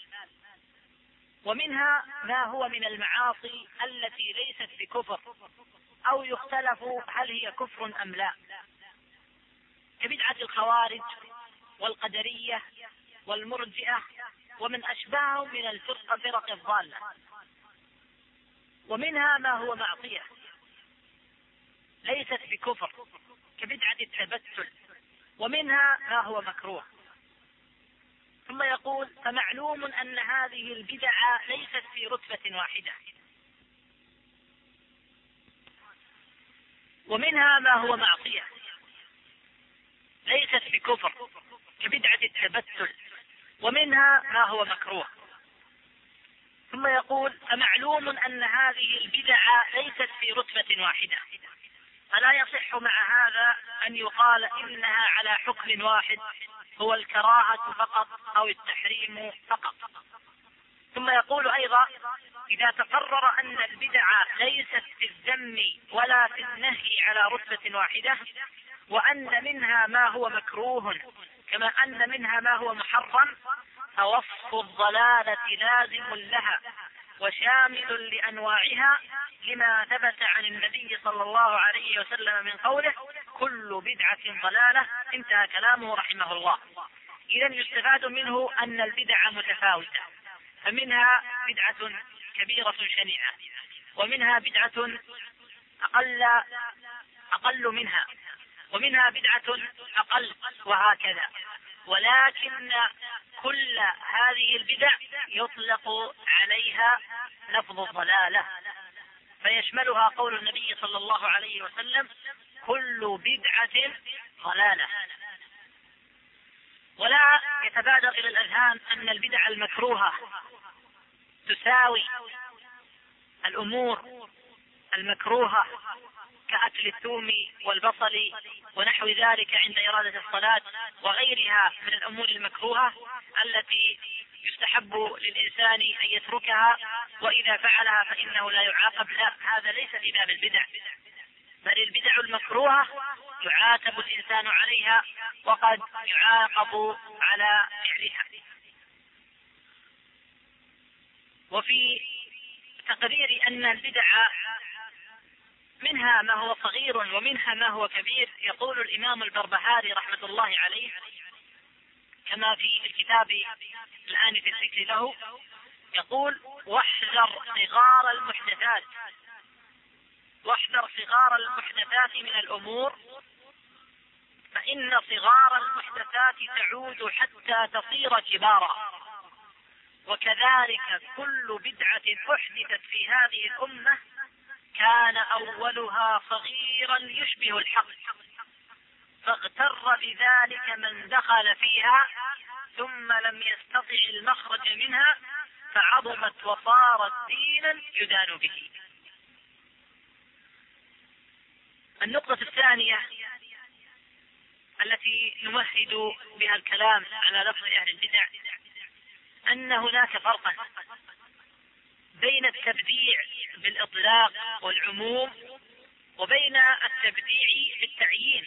ومنها ما هو من المعاصي التي ليست بكفر أو يختلف هل هي كفر أم لا، كبدعة الخوارج والقدرية والمرجئة ومن أشبههم من الفرق الضالة. ومنها ما هو معصية ليست بكفر كبدعة التبتل، ومنها ما هو مكروه. ثم يقول: فمعلوم أن هذه البدع ليست في رتبة واحدة، ومنها ما هو معصية ليست بكفر كبدعة التبتل، ومنها ما هو مكروه. ثم يقول: فمعلوم أن هذه البدع ليست في رتبة واحدة، فلا يصح مع هذا أن يقال إنها على حكم واحد هو الكراهة فقط أو التحريم فقط. ثم يقول أيضا: إذا تقرر أن البدع ليست في الذم ولا في النهي على رتبة واحدة، وأن منها ما هو مكروه كما أن منها ما هو محرم، فوصف الضلالة لازم لها وشامل لأنواعها لما ثبت عن النبي صلى الله عليه وسلم من قوله: كل بدعة ضلالة. انتهى كلامه رحمه الله. إذن يستفاد منه أن البدع متفاوتة، فمنها بدعة كبيرة شنيعة، ومنها بدعة أقل منها، ومنها بدعة أقل، وهكذا. ولكن كل هذه البدع يطلق عليها لفظ الضلالة، فيشملها قول النبي صلى الله عليه وسلم: كل بدعة ضلالة. ولا يتبادر إلى الأذهان أن البدع المكروهة تساوي الأمور المكروهة كأكل الثوم والبصل ونحو ذلك عند إرادة الصلاة، وغيرها من الأمور المكروهة التي يستحب للإنسان أن يتركها، وإذا فعلها فإنه لا يعاقب. لا، هذا ليس في باب البدع، بل البدع المكروهة يعاتب الإنسان عليها وقد يعاقب على فعلها. وفي تقرير أن البدع منها ما هو صغير ومنها ما هو كبير، يقول الإمام البربهاري رحمة الله عليه كما في الكتاب الآن في الذكر له، يقول: واحذر صغار المحدثات من الأمور، فإن صغار المحدثات تعود حتى تصير كبارا، وكذلك كل بدعة أحدثت في هذه الأمة كان أولها صغيرا يشبه الحق، فاغتر بذلك من دخل فيها ثم لم يستطع المخرج منها، فعظمت وصارت دينا يدان به. النقطة الثانية التي نمهد بها الكلام على لفظ أهل البدع أن هناك فرقا بين التبديع بالإطلاق والعموم وبين التبديع بالتعيين.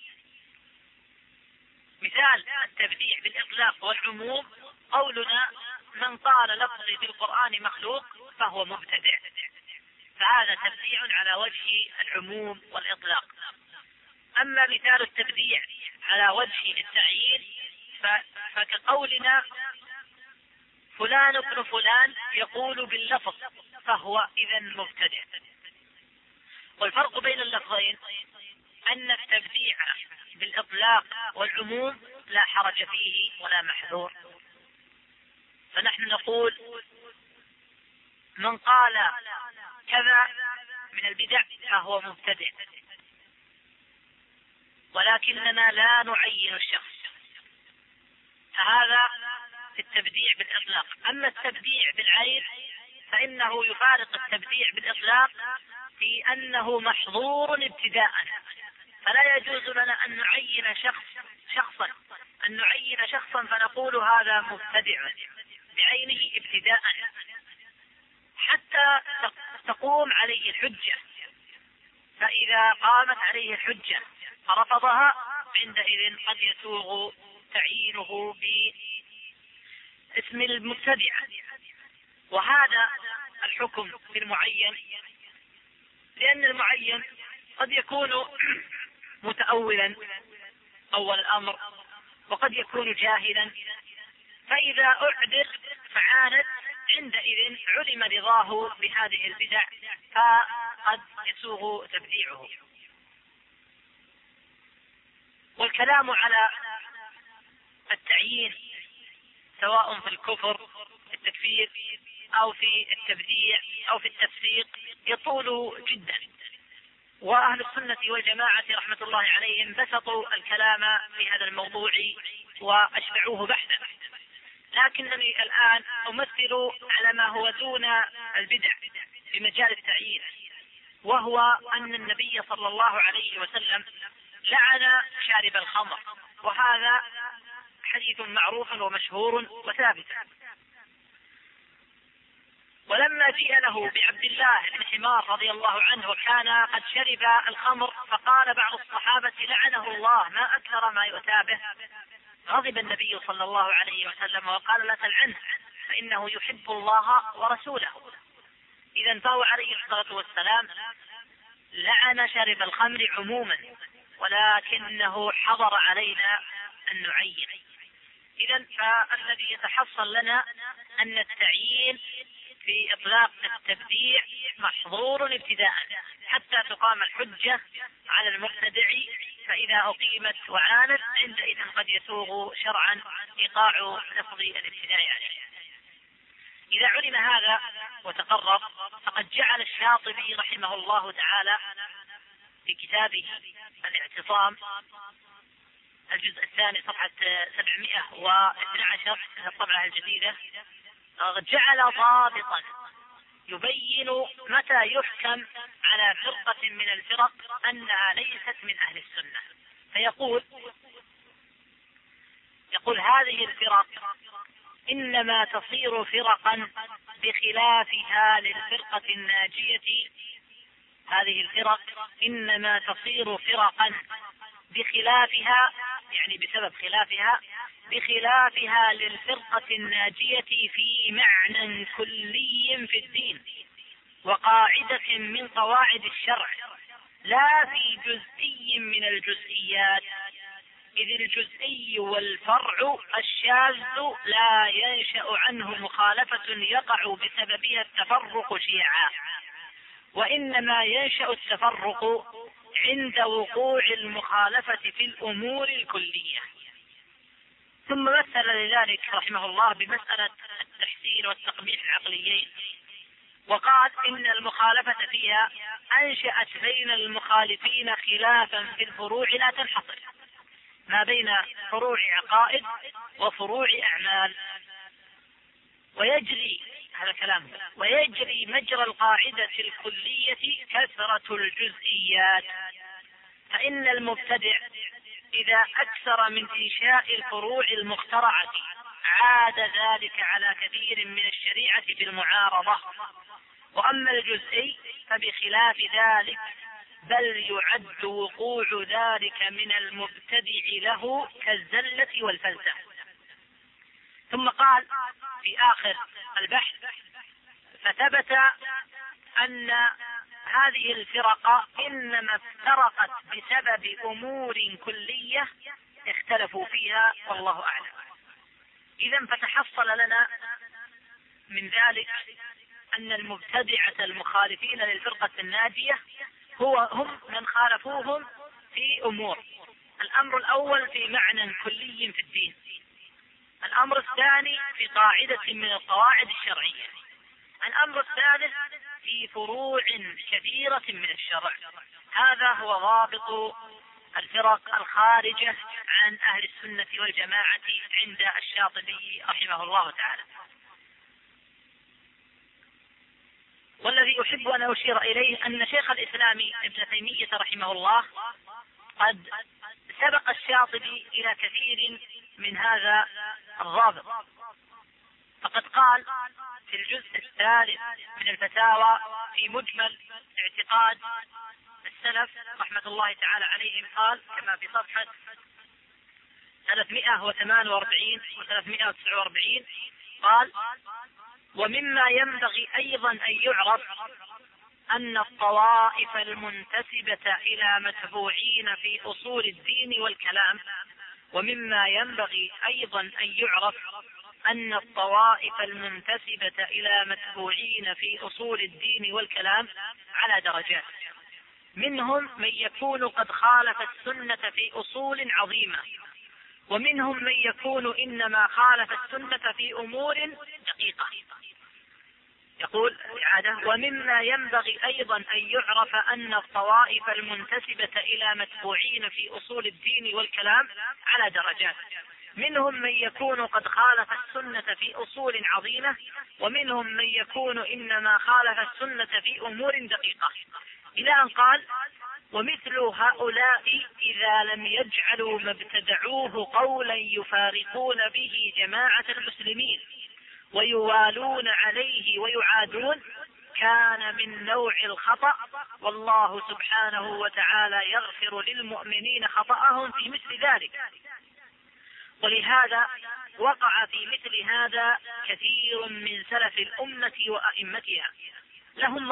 مثال التبديع بالإطلاق والعموم قولنا: من قال لفظي في القرآن مخلوق فهو مبتدع، فهذا تبديع على وجه العموم والإطلاق. أما مثال التبديع على وجه التعيين فكقولنا: فلان ابن فلان يقول باللفظ فهو إذن مبتدع. والفرق بين اللفظين أن التبديع بالإطلاق والعموم لا حرج فيه ولا محذور، فنحن نقول من قال كذا من البدع فهو مبتدع، ولكننا لا نعين الشخص، فهذا في التبديع بالإطلاق. أما التبديع بالعين فإنه يفارق التبديع بالإطلاق في أنه محظور ابتداء، فلا يجوز لنا أن نعين شخصا فنقول هذا مبتدع بعينه ابتداء حتى تقوم عليه الحجة، فإذا قامت عليه الحجة فرفضها عندئذ قد يسوغ تعيينه باسم المبتدع. وهذا الحكم في المعين، لأن المعين قد يكون متأولا أول الأمر وقد يكون جاهلا، فإذا أعذر فعاند عندئذ علم رضاه بهذه البدع فقد يسوغ تبديعه. والكلام على التعيين سواء في الكفر في التكفير أو في التبديع أو في التفسيق يطول جدا، وأهل السنة والجماعة رحمة الله عليهم بسطوا الكلام في هذا الموضوع وأشبعوه بحثا، لكنني الآن أمثل على ما هو دون البدع في مجال التعيين، وهو أن النبي صلى الله عليه وسلم لعن شارب الخمر، وهذا حديث معروف ومشهور وثابت. ولما جيء له بعبد الله بن حمار رضي الله عنه وكان قد شرب الخمر فقال بعض الصحابة لعنه الله ما أكثر ما يؤتى به، غضب النبي صلى الله عليه وسلم وقال لا تلعنه فإنه يحب الله ورسوله. إذا فهو عليه الصلاة والسلام لعن شارب الخمر عموما، ولكنه حضر علينا أن نعين. إذا فالذي يتحصل لنا أن التعيين في إطلاق التبديع محظور ابتداء حتى تقام الحجة على المبتدع، فإذا أقيمت وعانت عندئذ قد يسوغ شرعا إيقاع لفظ الابتداع عليه. إذا علم هذا وتقرر فقد جعل الشاطبي رحمه الله تعالى في كتابه الاعتصام الجزء الثاني صفحة 712 الطبعة الجديدة جعل ضابطا يبين متى يحكم على فرقة من الفرق أنها ليست من أهل السنة، فيقول هذه الفرق إنما تصير فرقا بخلافها للفرقة الناجية، هذه الفرق إنما تصير فرقا بخلافها يعني بسبب خلافها بخلافها للفرقة الناجية في معنى كلي في الدين وقاعدة من قواعد الشرع لا في جزئي من الجزئيات، إذ الجزئي والفرع الشاذ لا ينشأ عنه مخالفة يقع بسببها التفرق شيعا، وإنما ينشأ التفرق عند وقوع المخالفة في الأمور الكلية. ثم مثل لذلك رحمه الله بمسألة التحسين والتقبيح العقليين، وقال إن المخالفة فيها أنشأت بين المخالفين خلافا في الفروع لا تنحصر، ما بين فروع عقائد وفروع أعمال، ويجري هذا كلام ويجري مجرى القاعدة الكلية كثرة الجزئيات، فإن المبتدع إذا أكثر من إنشاء الفروع المخترعة عاد ذلك على كثير من الشريعة في المعارضة، وأما الجزئي فبخلاف ذلك بل يعد وقوع ذلك من المبتدع له كالزلة والفلسة. ثم قال في آخر البحث فثبت أن هذه الفرق إنما افترقت بسبب أمور كلية اختلفوا فيها والله أعلم. إذن فتحصل لنا من ذلك أن المبتدعة المخالفين للفرقة الناجية هم من خالفوهم في أمور. الأمر الأول في معنى كلي في الدين، الأمر الثاني في قاعدة من القواعد الشرعية. الأمر الثالث في فروع كثيرة من الشرع. هذا هو ضابط الفرق الخارجة عن أهل السنة والجماعة عند الشاطبي رحمه الله تعالى. والذي أحب أن أشير إليه أن شيخ الإسلام ابن تيمية رحمه الله قد سبق الشاطبي إلى كثير من هذا الضابط، فقد قال في الجزء الثالث من الفتاوى في مجمل اعتقاد السلف رحمة الله تعالى عليهم، قال كما في صفحة 348 و 349، قال: ومما ينبغي أيضا أن يعرف أن الطوائف المنتسبة إلى متبوعين في أصول الدين والكلام، ومما ينبغي أيضا أن يعرف أن الطوائف المنتسبة إلى متبوعين في أصول الدين والكلام على درجات، منهم من يكون قد خالف السنة في أصول عظيمة، ومنهم من يكون إنما خالف السنة في أمور دقيقة. يقول إعادة: ومما ينبغي أيضا أن يعرف أن الطوائف المنتسبة إلى متبوعين في أصول الدين والكلام على درجات، منهم من يكون قد خالف السنة في أصول عظيمة، ومنهم من يكون إنما خالف السنة في أمور دقيقة، إلى أن قال: ومثل هؤلاء إذا لم يجعلوا ما ابتدعوه قولا يفارقون به جماعة المسلمين ويوالون عليه ويعادون، كان من نوع الخطأ، والله سبحانه وتعالى يغفر للمؤمنين خطأهم في مثل ذلك. ولهذا وقع في مثل هذا كثير من سلف الأمة وأئمتها، لهم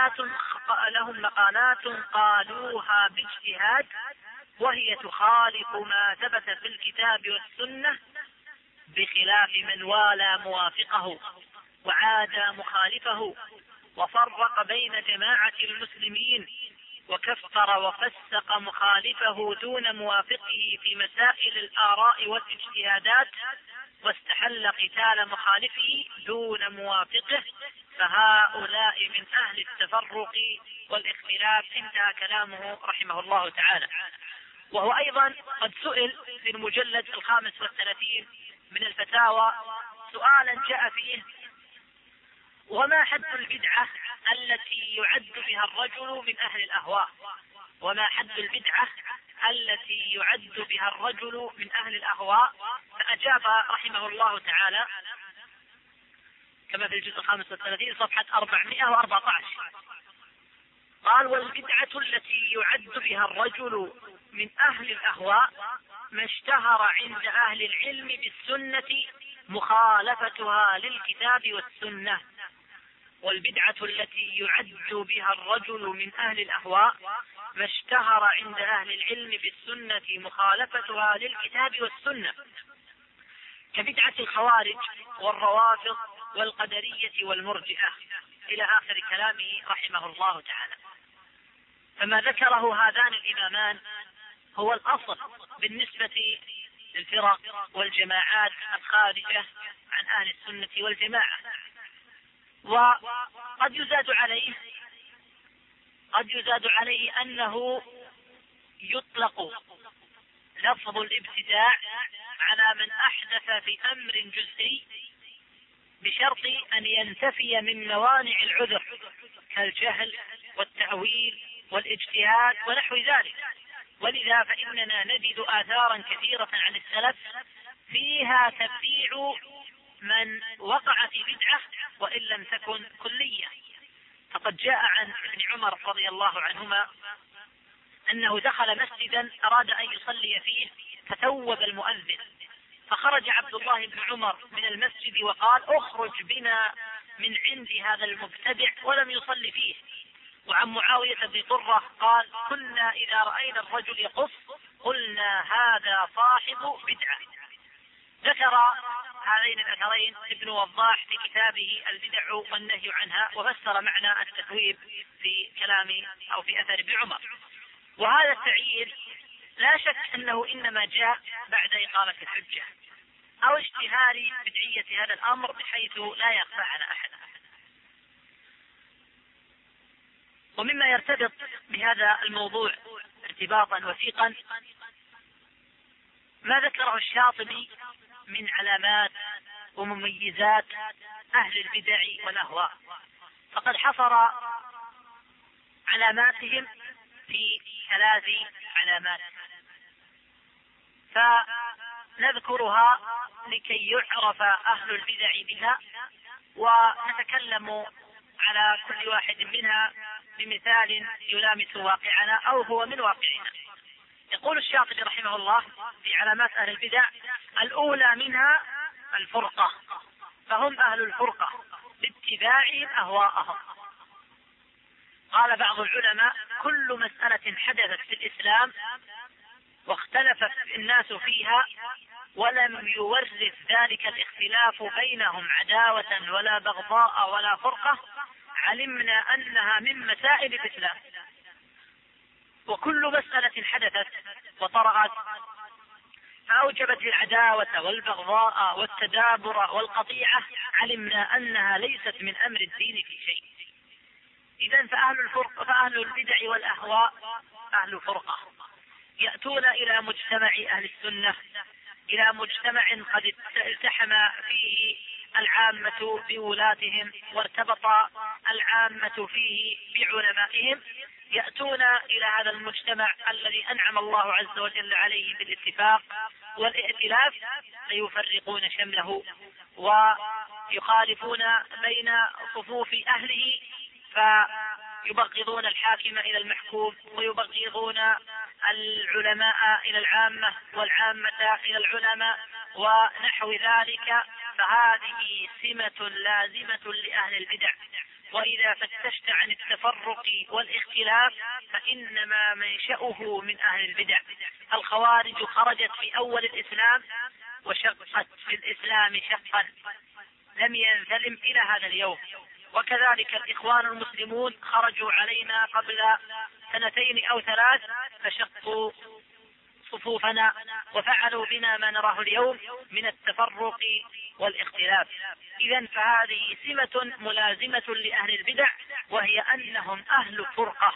مقالات قالوها باجتهاد، وهي تخالف ما ثبت في الكتاب والسنة، بخلاف من والى موافقه وعادى مخالفه وفرق بين جماعة المسلمين وكفر وفسق مخالفه دون موافقه في مسائل الآراء والاجتهادات، واستحل قتال مخالفه دون موافقه، فهؤلاء من أهل التفرق والاختلاف. انتهى كلامه رحمه الله تعالى. وهو أيضا قد سئل في المجلد 35 من الفتاوى سؤالا جاء فيه: وما حد البدعة التي يعد بها الرجل من أهل الأهواء؟ وما حد البدعة التي يعد بها الرجل من أهل الأهواء؟ فأجاب رحمه الله تعالى كما في الجزء 35 صفحة 414، قال: والبدعة التي يعد بها الرجل من أهل الأهواء ما اشتهر عند أهل العلم بالسنة مخالفتها للكتاب والسنة. والبدعة التي يعد بها الرجل من أهل الأهواء ما اشتهر عند أهل العلم بالسنة مخالفتها للكتاب والسنة، كبدعة الخوارج والروافض والقدرية والمرجئة، إلى آخر كلامه رحمه الله تعالى. فما ذكره هذان الإمامان هو الأصل بالنسبة للفرق والجماعات الخارجة عن أهل السنة والجماعة. وقد يزاد عليه أنه يطلق لفظ الابتداع على من أحدث في أمر جزئي بشرط أن ينتفي من موانع العذر كالجهل والتأويل والاجتهاد ونحو ذلك. ولذا فإننا نجد آثارا كثيرة عن السلف فيها تبديع من وقع في بدعة وإن لم تكن كلية. فقد جاء عن ابن عمر رضي الله عنهما أنه دخل مسجدا أراد أن يصلي فيه فتوب المؤذن، فخرج عبد الله بن عمر من المسجد وقال: اخرج بنا من عند هذا المبتدع، ولم يصلي فيه. وعن معاوية بن طرة قال: كنا إذا رأينا الرجل يقص قلنا هذا صاحب بدعة. ذكر هذين الأثرين ابن وضاح في كتابه البدع والنهي عنها، وفسر معنى التثويب في كلام أو في أثر ابن عمر. وهذا التعيين لا شك أنه إنما جاء بعد إقامة الحجة، أو اشتهار بدعية هذا الأمر بحيث لا يخفى على أحد. ومما يرتبط بهذا الموضوع ارتباطا وثيقا ما ذكره الشاطبي من علامات ومميزات أهل البدع والأهواء، فقد حصر علاماتهم في 3 علامات، فنذكرها لكي يعرف أهل البدع بها، ونتكلم على كل واحد منها بمثال يلامس واقعنا أو هو من واقعنا. يقول الشاطبي رحمه الله في علامات أهل البدع: الأولى منها الفرقة، فهم أهل الفرقة باتباعهم أهواءهم. قال بعض العلماء: كل مسألة حدثت في الإسلام واختلف الناس فيها ولم يورث ذلك الاختلاف بينهم عداوة ولا بغضاء ولا فرقة، علمنا أنها من مسائل الإسلام. وكل مسألة حدثت وطرأت فأوجبت العداوة والبغضاء والتدابر والقطيعة، علمنا أنها ليست من أمر الدين في شيء. إذن فأهل البدع والأهواء أهل فرقة، يأتون إلى مجتمع أهل السنة، إلى مجتمع قد التحم فيه العامة بولاتهم وارتبط العامة فيه بعلمائهم، يأتون إلى هذا المجتمع الذي أنعم الله عز وجل عليه بالاتفاق والائتلاف، فيفرقون شمله ويخالفون بين صفوف أهله، فيبغضون الحاكم إلى المحكوم، ويبغضون العلماء إلى العامة، والعامة إلى العلماء، ونحو ذلك. فهذه سمة لازمة لأهل البدع. وإذا فتشت عن التفرق والاختلاف فإنما منشأه من أهل البدع. الخوارج خرجت في أول الإسلام وشقت في الإسلام شقا لم ينثلم إلى هذا اليوم، وكذلك الإخوان المسلمون خرجوا علينا قبل 2 أو 3 فشقوا صفوفنا وفعلوا بنا ما نراه اليوم من التفرق والاختلاف. إذن فهذه سمة ملازمة لأهل البدع، وهي أنهم أهل فرقة.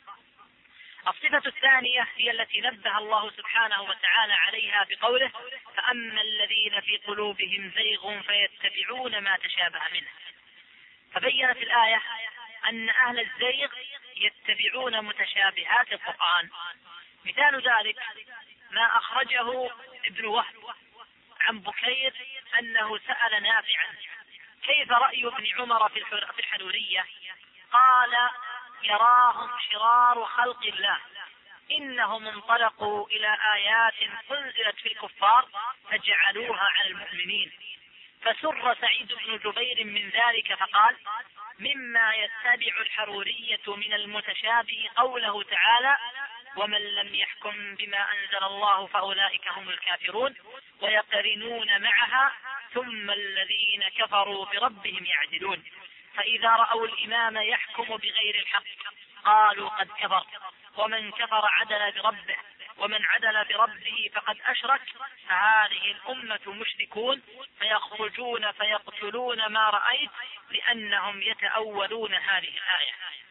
الصفة الثانية هي التي نبه الله سبحانه وتعالى عليها بقوله: فأما الذين في قلوبهم زيغ فيتبعون ما تشابه منه. فبينت الآية أن أهل الزيغ يتبعون متشابهات القرآن. مثال ذلك ما أخرجه ابن وهب عن بكير أنه سأل نافعا: كيف رأي ابن عمر في الحرورية؟ قال: يراهم شرار خلق الله، إنهم انطلقوا إلى آيات أنزلت في الكفار فجعلوها على المؤمنين. فسر سعيد بن جبير من ذلك فقال: مما يتبع الحرورية من المتشابه قوله تعالى: ومن لم يحكم بما أنزل الله فأولئك هم الكافرون، ويقرنون معها: ثم الذين كفروا بربهم يعدلون. فإذا رأوا الإمام يحكم بغير الحق قالوا قد كفر، ومن كفر عدل بربه، ومن عدل بربه فقد أشرك. فهذه الأمة مشركون فيخرجون فيقتلون ما رأيت، لأنهم يتأولون هذه الآية.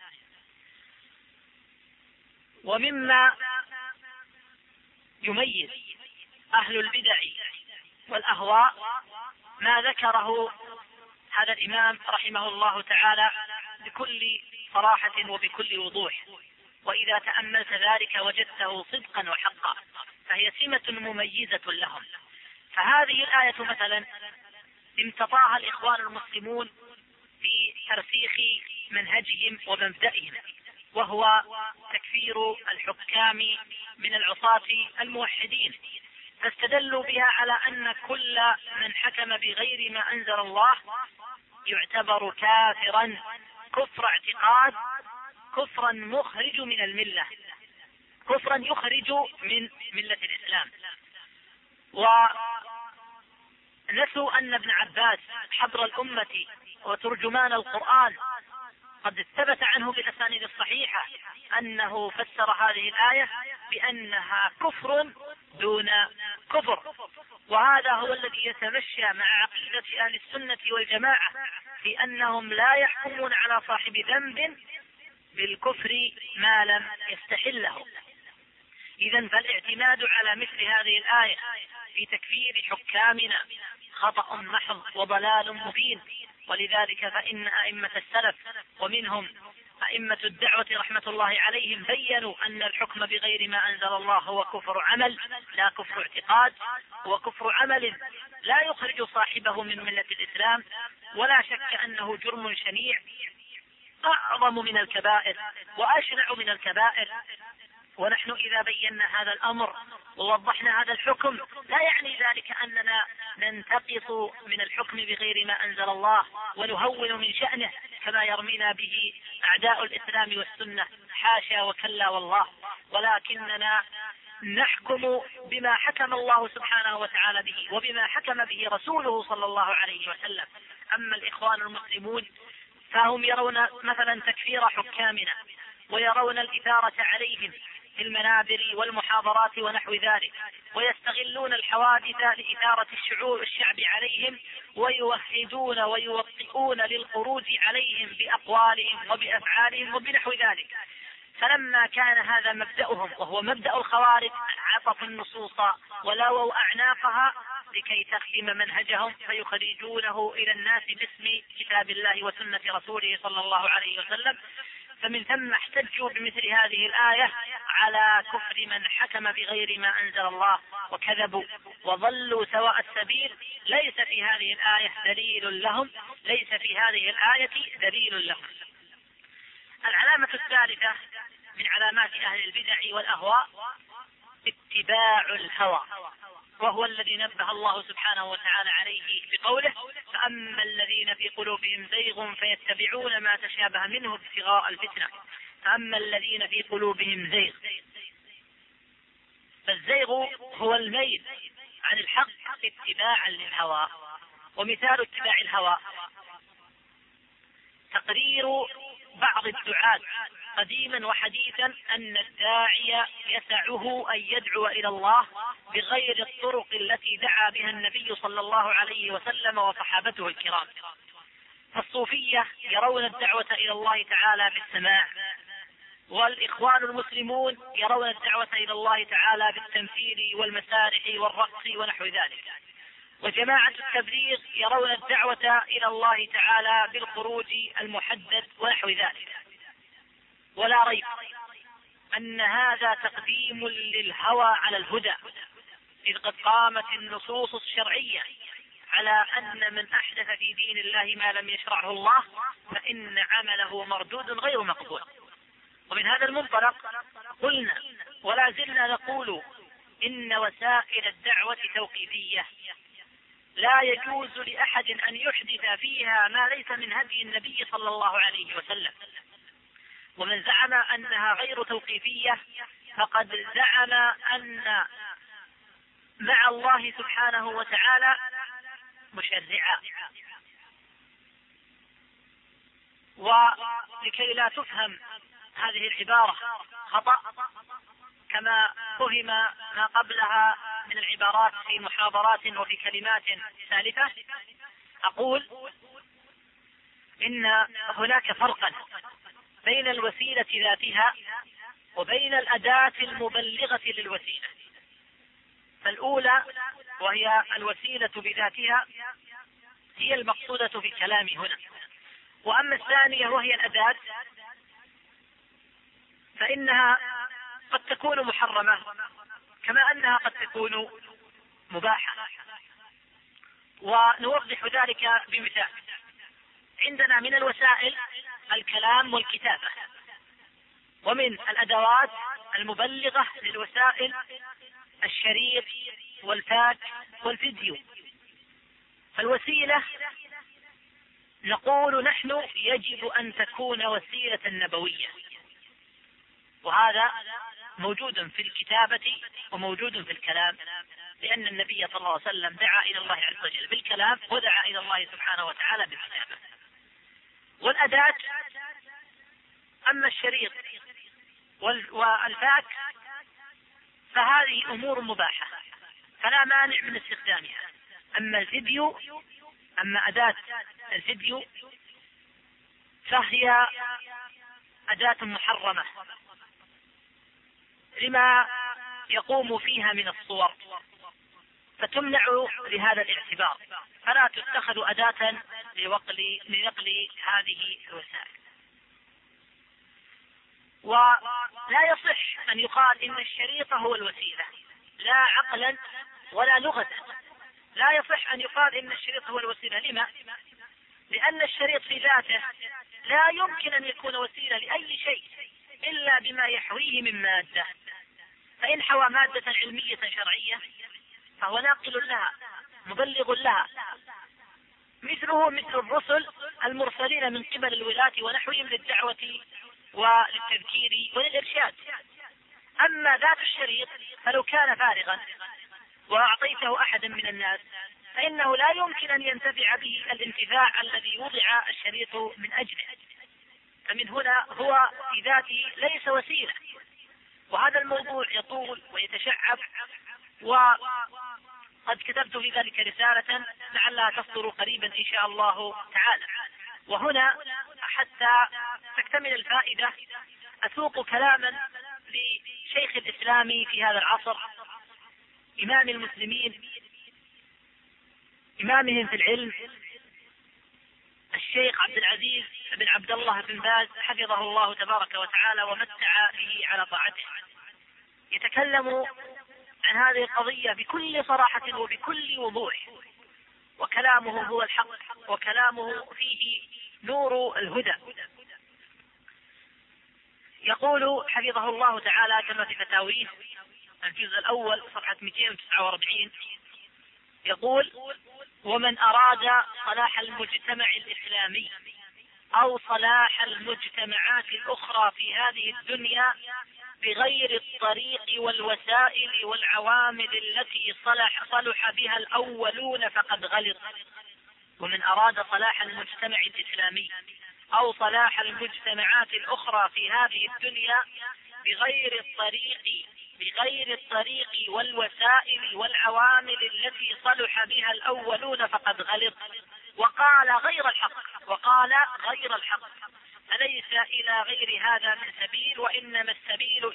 ومما يميز أهل البدع والأهواء ما ذكره هذا الإمام رحمه الله تعالى بكل صراحة وبكل وضوح، وإذا تأملت ذلك وجدته صدقا وحقا، فهي سمة مميزة لهم. فهذه الآية مثلا امتطاها الإخوان المسلمون في ترسيخ منهجهم ومبدئهم، وهو تكفير الحكام من العصاة الموحدين، فاستدلوا بها على أن كل من حكم بغير ما أنزل الله يعتبر كافرا كفر اعتقاد، كفرا مخرج من الملة، كفرا يخرج من ملة الإسلام. ونسوا أن ابن عباس حبر الأمة وترجمان القرآن قد ثبت عنه بالأسانيد الصحيحة أنه فسر هذه الآية بأنها كفر دون كفر، وهذا هو الذي يتمشى مع عقيدة أهل السنة والجماعة في أنهم لا يحكمون على صاحب ذنب بالكفر ما لم يستحله. إذن فالاعتماد على مثل هذه الآية في تكفير حكامنا خطأ محض وضلال مبين. ولذلك فإن أئمة السلف ومنهم أئمة الدعوة رحمة الله عليهم بيّنوا أن الحكم بغير ما أنزل الله هو كفر عمل لا كفر اعتقاد، هو كفر عمل لا يخرج صاحبه من ملة الإسلام، ولا شك أنه جرم شنيع أعظم من الكبائر وأشنع من الكبائر. ونحن إذا بينا هذا الأمر ووضحنا هذا الحكم لا يعني ذلك أننا ننتقص من الحكم بغير ما أنزل الله ونهون من شأنه كما يرمينا به أعداء الإسلام والسنة، حاشا وكلا والله، ولكننا نحكم بما حكم الله سبحانه وتعالى به وبما حكم به رسوله صلى الله عليه وسلم. أما الإخوان المسلمون فهم يرون مثلا تكفير حكامنا ويرون الإثارة عليهم في المنابر والمحاضرات ونحو ذلك، ويستغلون الحوادث لإثارة الشعب عليهم، ويوحدون ويوطئون للخروج عليهم بأقوالهم وبأفعالهم وبنحو ذلك. فلما كان هذا مبدأهم وهو مبدأ الخوارج عطفوا النصوص ولووا أعناقها لكي تخدم منهجهم فيخرجونه إلى الناس باسم كتاب الله وسنة رسوله صلى الله عليه وسلم. فمن ثم احتجوا بمثل هذه الآية على كفر من حكم بغير ما أنزل الله وكذبوا وضلوا سواء السبيل. ليس في هذه الآية دليل لهم، ليس في هذه الآية دليل لهم. العلامة الثالثة من علامات أهل البدع والأهواء اتباع الهوى، وهو الذي نبه الله سبحانه وتعالى عليه بقوله: فأما الذين في قلوبهم زيغ فيتبعون ما تشابه منه ابتغاء الفتنة. فأما الذين في قلوبهم زيغ، فالزيغ هو الميل عن الحق اتباعا للهوى. ومثال اتباع الهوى تقرير بعض الدعاة قديما وحديثا أن الداعي يسعه أن يدعو إلى الله بغير الطرق التي دعا بها النبي صلى الله عليه وسلم وصحابته الكرام. فالصوفية يرون الدعوة إلى الله تعالى بالسماع، والإخوان المسلمون يرون الدعوة إلى الله تعالى بالتمثيل والمسارح والرقص ونحو ذلك، وجماعة التبليغ يرون الدعوة إلى الله تعالى بالخروج المحدد ونحو ذلك. ولا ريب أن هذا تقديم للهوى على الهدى، إذ قد قامت النصوص الشرعية على أن من أحدث في دين الله ما لم يشرعه الله فإن عمله مردود غير مقبول. ومن هذا المنطلق قلنا ولا زلنا نقول إن وسائل الدعوة توقيفية، لا يجوز لأحد أن يحدث فيها ما ليس من هدي النبي صلى الله عليه وسلم. ومن زعم أنها غير توقيفية فقد زعم أن مع الله سبحانه وتعالى مشرعا. ولكي لا تفهم هذه العبارة خطأ كما فهم ما قبلها من العبارات في محاضرات وفي كلمات سالفة، أقول إن هناك فرقا بين الوسيلة ذاتها وبين الأداة المبلغة للوسيلة. فالأولى وهي الوسيلة بذاتها هي المقصودة في الكلام هنا، وأما الثانية وهي الأداة فإنها قد تكون محرمة كما أنها قد تكون مباحة. ونوضح ذلك بمثال: عندنا من الوسائل الكلام والكتابة، ومن الأدوات المبلغة للوسائل الشريط والفاك والفيديو. فالوسيلة نقول نحن يجب أن تكون وسيلة نبوية، وهذا موجود في الكتابة وموجود في الكلام، لأن النبي صلى الله عليه وسلم دعا إلى الله عز وجل بالكلام ودعا إلى الله سبحانه وتعالى بالكتابة. والأداة أما الشريط والفاك فهذه أمور مباحة، فلا مانع من استخدامها. أما أداة الفيديو فهي أداة محرمة لما يقوم فيها من الصور، فتمنع لهذا الاعتبار، فلا تتخذ أداة لنقل هذه الوسائل. ولا يصح أن يقال إن الشريط هو الوسيلة، لا عقلا ولا لغة. لا يصح أن يقال إن الشريط هو الوسيلة. لما؟ لأن الشريط في ذاته لا يمكن أن يكون وسيلة لأي شيء إلا بما يحويه من مادة، فإن حوى مادة علمية شرعية فهو ناقل لها مبلغ لها، مثله مثل الرسل المرسلين من قبل الولاة ونحوهم للدعوة وللتذكير وللإرشاد. أما ذات الشريط فلو كان فارغا وأعطيته أحدا من الناس فإنه لا يمكن أن ينتفع به الانتفاع الذي وضع الشريط من أجله، فمن هنا هو في ذاته ليس وسيلة. وهذا الموضوع يطول ويتشعب، وقد كتبت في ذلك رسالة لعلها تصدر قريبا إن شاء الله تعالى. وهنا حتى تكتمل الفائدة أسوق كلاما لشيخ الإسلام في هذا العصر، إمام المسلمين، إمامهم في العلم، الشيخ عبد العزيز بن عبد الله بن باز حفظه الله تبارك وتعالى ومتع به على طاعته. يتكلم عن هذه القضية بكل صراحة وبكل وضوح، وكلامه هو الحق، وكلامه فيه نور الهدى. يقول حفظه الله تعالى كما في فتاويه الجزء الأول صفحة 249، يقول: ومن أراد صلاح المجتمع الإسلامي أو صلاح المجتمعات الأخرى في هذه الدنيا بغير الطريق والوسائل والعوامل التي صلح بها الأولون فقد غلط. ومن أراد صلاح المجتمع الإسلامي أو صلاح المجتمعات الأخرى في هذه الدنيا بغير الطريق والوسائل والعوامل التي صلح بها الأولون فقد غلط وقال غير الحق، فليس إلى غير هذا من سبيل، وإنما السبيل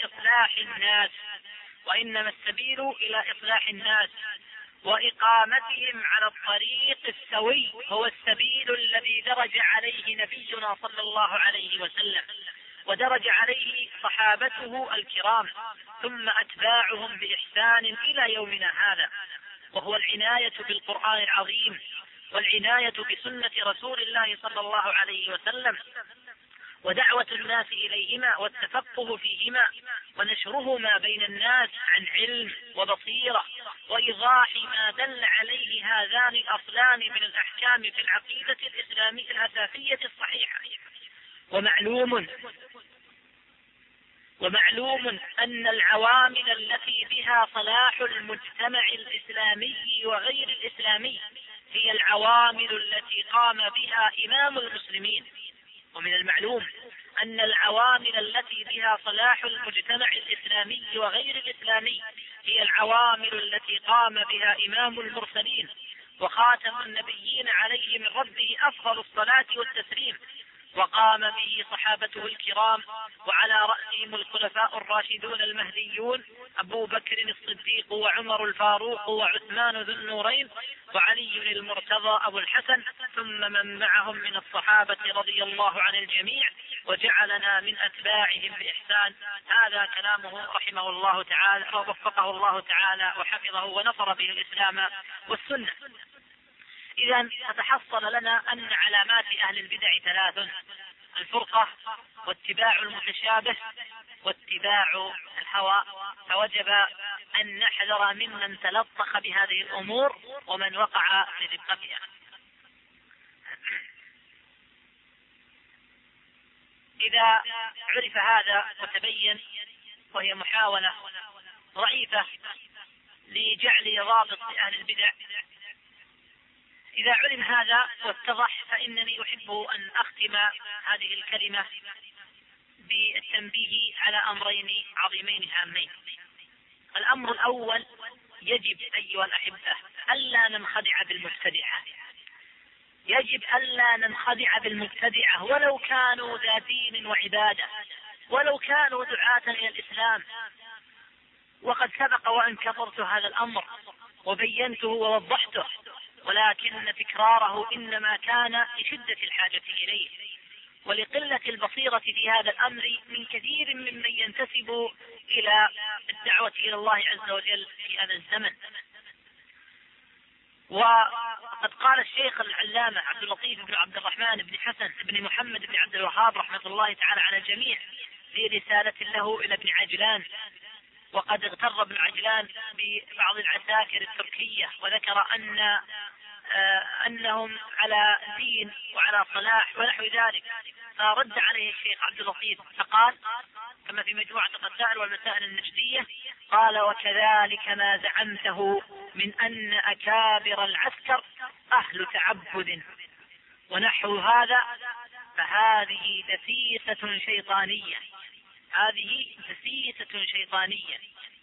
إلى إصلاح الناس وإقامتهم على الطريق السوي، هو السبيل الذي درج عليه نبينا صلى الله عليه وسلم ودرج عليه صحابته الكرام ثم أتباعهم بإحسان إلى يومنا هذا، وهو العناية بالقرآن العظيم والعناية بسنة رسول الله صلى الله عليه وسلم ودعوة الناس إليهما والتفقه فيهما ونشرهما بين الناس عن علم وبصيرة وإيضاح ما دل عليه هذان الأصلان من الأحكام في العقيدة الإسلامية الأساسية الصحيحة. ومعلوم أن العوامل التي بها صلاح المجتمع الإسلامي وغير الإسلامي هي العوامل التي قام بها إمام المسلمين. ومن المعلوم أن العوامل التي بها صلاح المجتمع الإسلامي وغير الإسلامي هي العوامل التي قام بها إمام المرسلين وخاتم النبيين عليه من ربه أفضل الصلاة والتسليم، وقام به صحابته الكرام وعلى رأسهم الخلفاء الراشدون المهديون أبو بكر الصديق وعمر الفاروق وعثمان ذو النورين وعلي المرتضى أبو الحسن ثم من معهم من الصحابة رضي الله عن الجميع وجعلنا من أتباعهم بإحسان. هذا كلامه رحمه الله تعالى ووفقه الله تعالى وحفظه ونصر به الإسلام والسنة. إذن فتحصل لنا أن علامات أهل البدع 3: الفرقة واتباع المتشابه واتباع الهوى، فوجب أن نحذر ممن تلطخ بهذه الأمور ومن وقع في ربقتها. إذا عرف هذا وتبين، وهي محاولة ضعيفة لجعل ضابط لأهل البدع، إذا علم هذا واتضح فإنني أحب أن أختم هذه الكلمة بالتنبيه على أمرين عظيمين هامين. الأمر الأول يجب أيها الأحبة ألا ننخدع بالمبتدعة، يجب ألا ننخدع بالمبتدعة ولو كانوا ذا دين وعبادة، ولو كانوا دعاة إلى الإسلام. وقد سبق وأن كررت هذا الأمر وبينته ووضحته، ولكن تكراره إنما كان لشدة الحاجة إليه ولقلة البصيرة في هذا الأمر من كثير ممن ينتسب إلى الدعوة إلى الله عز وجل في هذا الزمن. وقد قال الشيخ العلامة عبد اللطيف بن عبد الرحمن بن حسن بن محمد بن عبد الوهاب رحمة الله تعالى على الجميع في رسالة له إلى ابن عجلان، وقد اغتر ابن عجلان ببعض العساكر التركية وذكر أنهم على دين وعلى صلاح ونحو ذلك، فرد عليه الشيخ عبد اللطيف فقال كما في مجموعة الرسائل والمسائل النجدية، قال: وكذلك ما زعمته من أن أكابر العسكر أهل تعبد ونحو هذا، فهذه دسيسة شيطانية، هذه دسيسة شيطانية،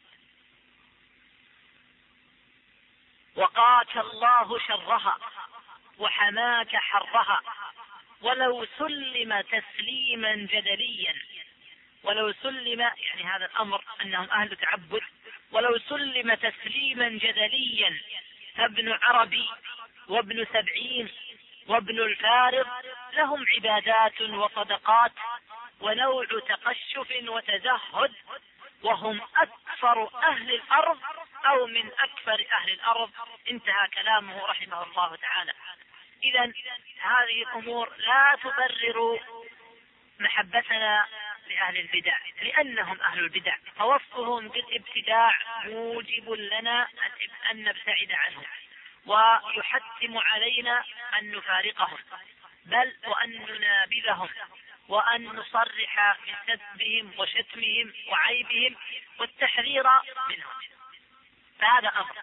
وقاك الله شرها وحماك حرها، ولو سلم تسليما جدليا، ولو سلم يعني هذا الأمر أنهم أهل تعبد، ولو سلم تسليما جدليا فابن عربي وابن سبعين وابن الفارض لهم عبادات وصدقات ونوع تقشف وتزهد، وهم أكثر أهل الأرض أو من أكثر أهل الأرض. انتهى كلامه رحمه الله تعالى. إذن هذه الأمور لا تبرر محبتنا لأهل البدع، لأنهم أهل البدع، فوصفهم بالابتداع موجب لنا أن نبتعد عنهم، ويحتم علينا أن نفارقهم، بل وأن ننابذهم، وأن نصرح بسبهم وشتمهم وعيبهم والتحذير منهم. فهذا أمر.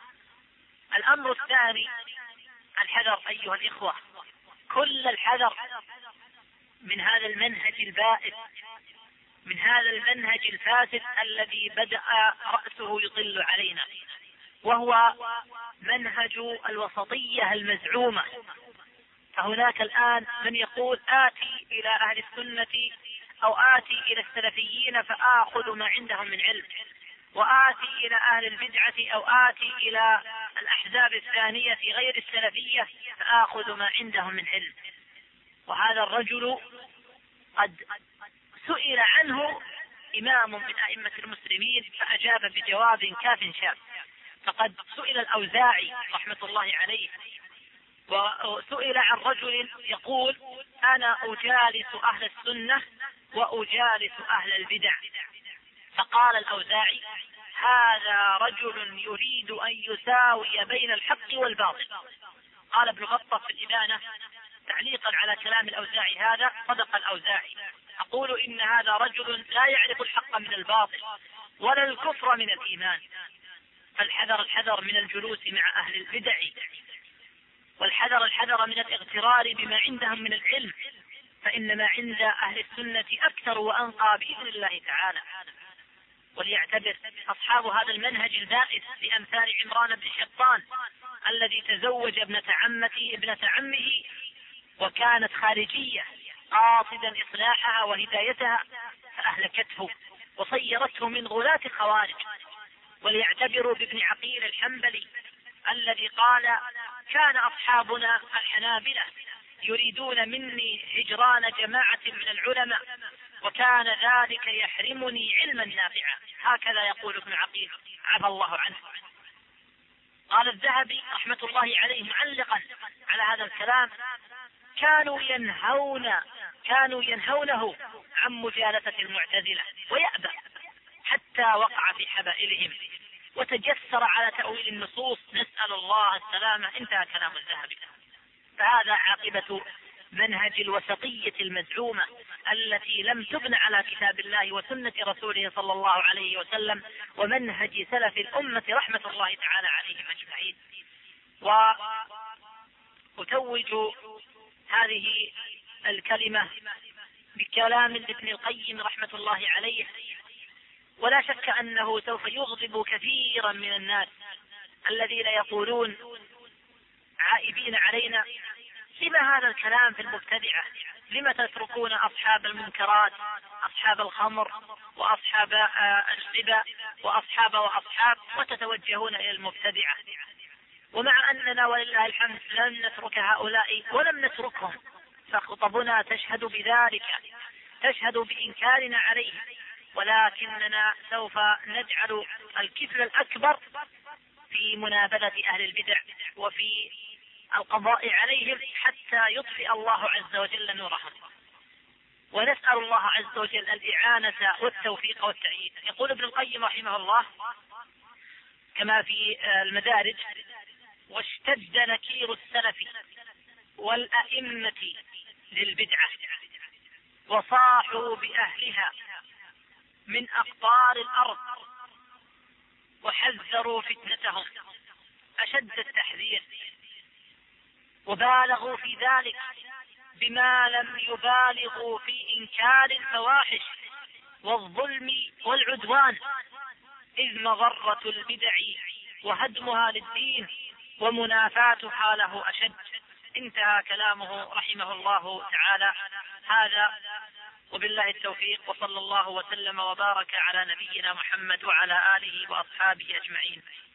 الأمر الثاني الحذر أيها الإخوة، كل الحذر من هذا المنهج البائس، من هذا المنهج الفاسد الذي بدأ رأسه يطل علينا، وهو منهج الوسطية المزعومة. فهناك الآن من يقول آتي إلى أهل السنة أو آتي إلى السلفيين فآخذ ما عندهم من علم، وآتي إلى أهل البدعة أو آتي إلى الأحزاب الثانية غير السلفية فآخذ ما عندهم من علم. وهذا الرجل قد سئل عنه إمام من أئمة المسلمين فأجاب بجواب كاف شاف. فقد سئل الأوزاعي رحمة الله عليه، وسئل عن رجل يقول أنا أجالس أهل السنة وأجالس أهل البدع، فقال الأوزاعي هذا رجل يريد أن يساوي بين الحق والباطل. قال ابن بطة في الإبانة تعليقا على كلام الأوزاعي هذا: صدق الأوزاعي، أقول إن هذا رجل لا يعرف الحق من الباطل ولا الكفر من الإيمان. الحذر من الجلوس مع أهل البدع، والحذر من الاغترار بما عندهم من العلم، فإن ما عند أهل السنة أكثر وأنقى بإذن الله تعالى. وليعتبر أصحاب هذا المنهج البائس بأمثال عمران بن شطان الذي تزوج ابنة عمه وكانت خارجية قاصدا إصلاحها وهدايتها فأهلكته وصيرته من غلاة الخوارج. وليعتبروا بابن عقيل الحنبلي الذي قال كان أصحابنا الحنابلة يريدون مني هجران جماعة من العلماء وكان ذلك يحرمني علما نافعا. هكذا يقول ابن عقيل عفى الله عنه. قال الذهبي رحمة الله عليه معلقا على هذا الكلام كانوا ينهونه عن مجالسة المعتزلة ويأبى حتى وقع في حبائلهم وتجسر على تأويل النصوص، نسأل الله السلامة. انتهى كلام الذهبي. فهذا عاقبة منهج الوسطية المزعومة التي لم تبنى على كتاب الله وسنة رسوله صلى الله عليه وسلم ومنهج سلف الأمة رحمة الله تعالى عليهم أجمعين. وأتوج هذه الكلمة بكلام ابن القيم رحمة الله عليه، ولا شك أنه سوف يغضب كثيرا من الناس الذين يقولون عائبين علينا: لما هذا الكلام في المبتدعة؟ لما تتركون أصحاب المنكرات، أصحاب الخمر وأصحاب الربا وأصحاب وتتوجهون إلى المبتدعة؟ ومع أننا ولله الحمد لم نترك هؤلاء ولم نتركهم، فخطبنا تشهد بذلك، تشهد بإنكارنا عليه، ولكننا سوف نجعل الكفل الأكبر في منابذة أهل البدع وفي القضاء عليهم حتى يطفئ الله عز وجل نورهم. ونسأل الله عز وجل الإعانة والتوفيق والتأييد. يقول ابن القيم رحمه الله كما في المدارج: واشتد نكير السلف والأئمة للبدعة وصاحوا بأهلها من أقطار الأرض وحذروا فتنتهم أشد التحذير، وبالغوا في ذلك بما لم يبالغوا في إنكار الفواحش والظلم والعدوان، إذ مضرة البدع وهدمها للدين ومنافاتها له أشد. انتهى كلامه رحمه الله تعالى. هذا وبالله التوفيق، وصلى الله وسلم وبارك على نبينا محمد وعلى آله وأصحابه أجمعين.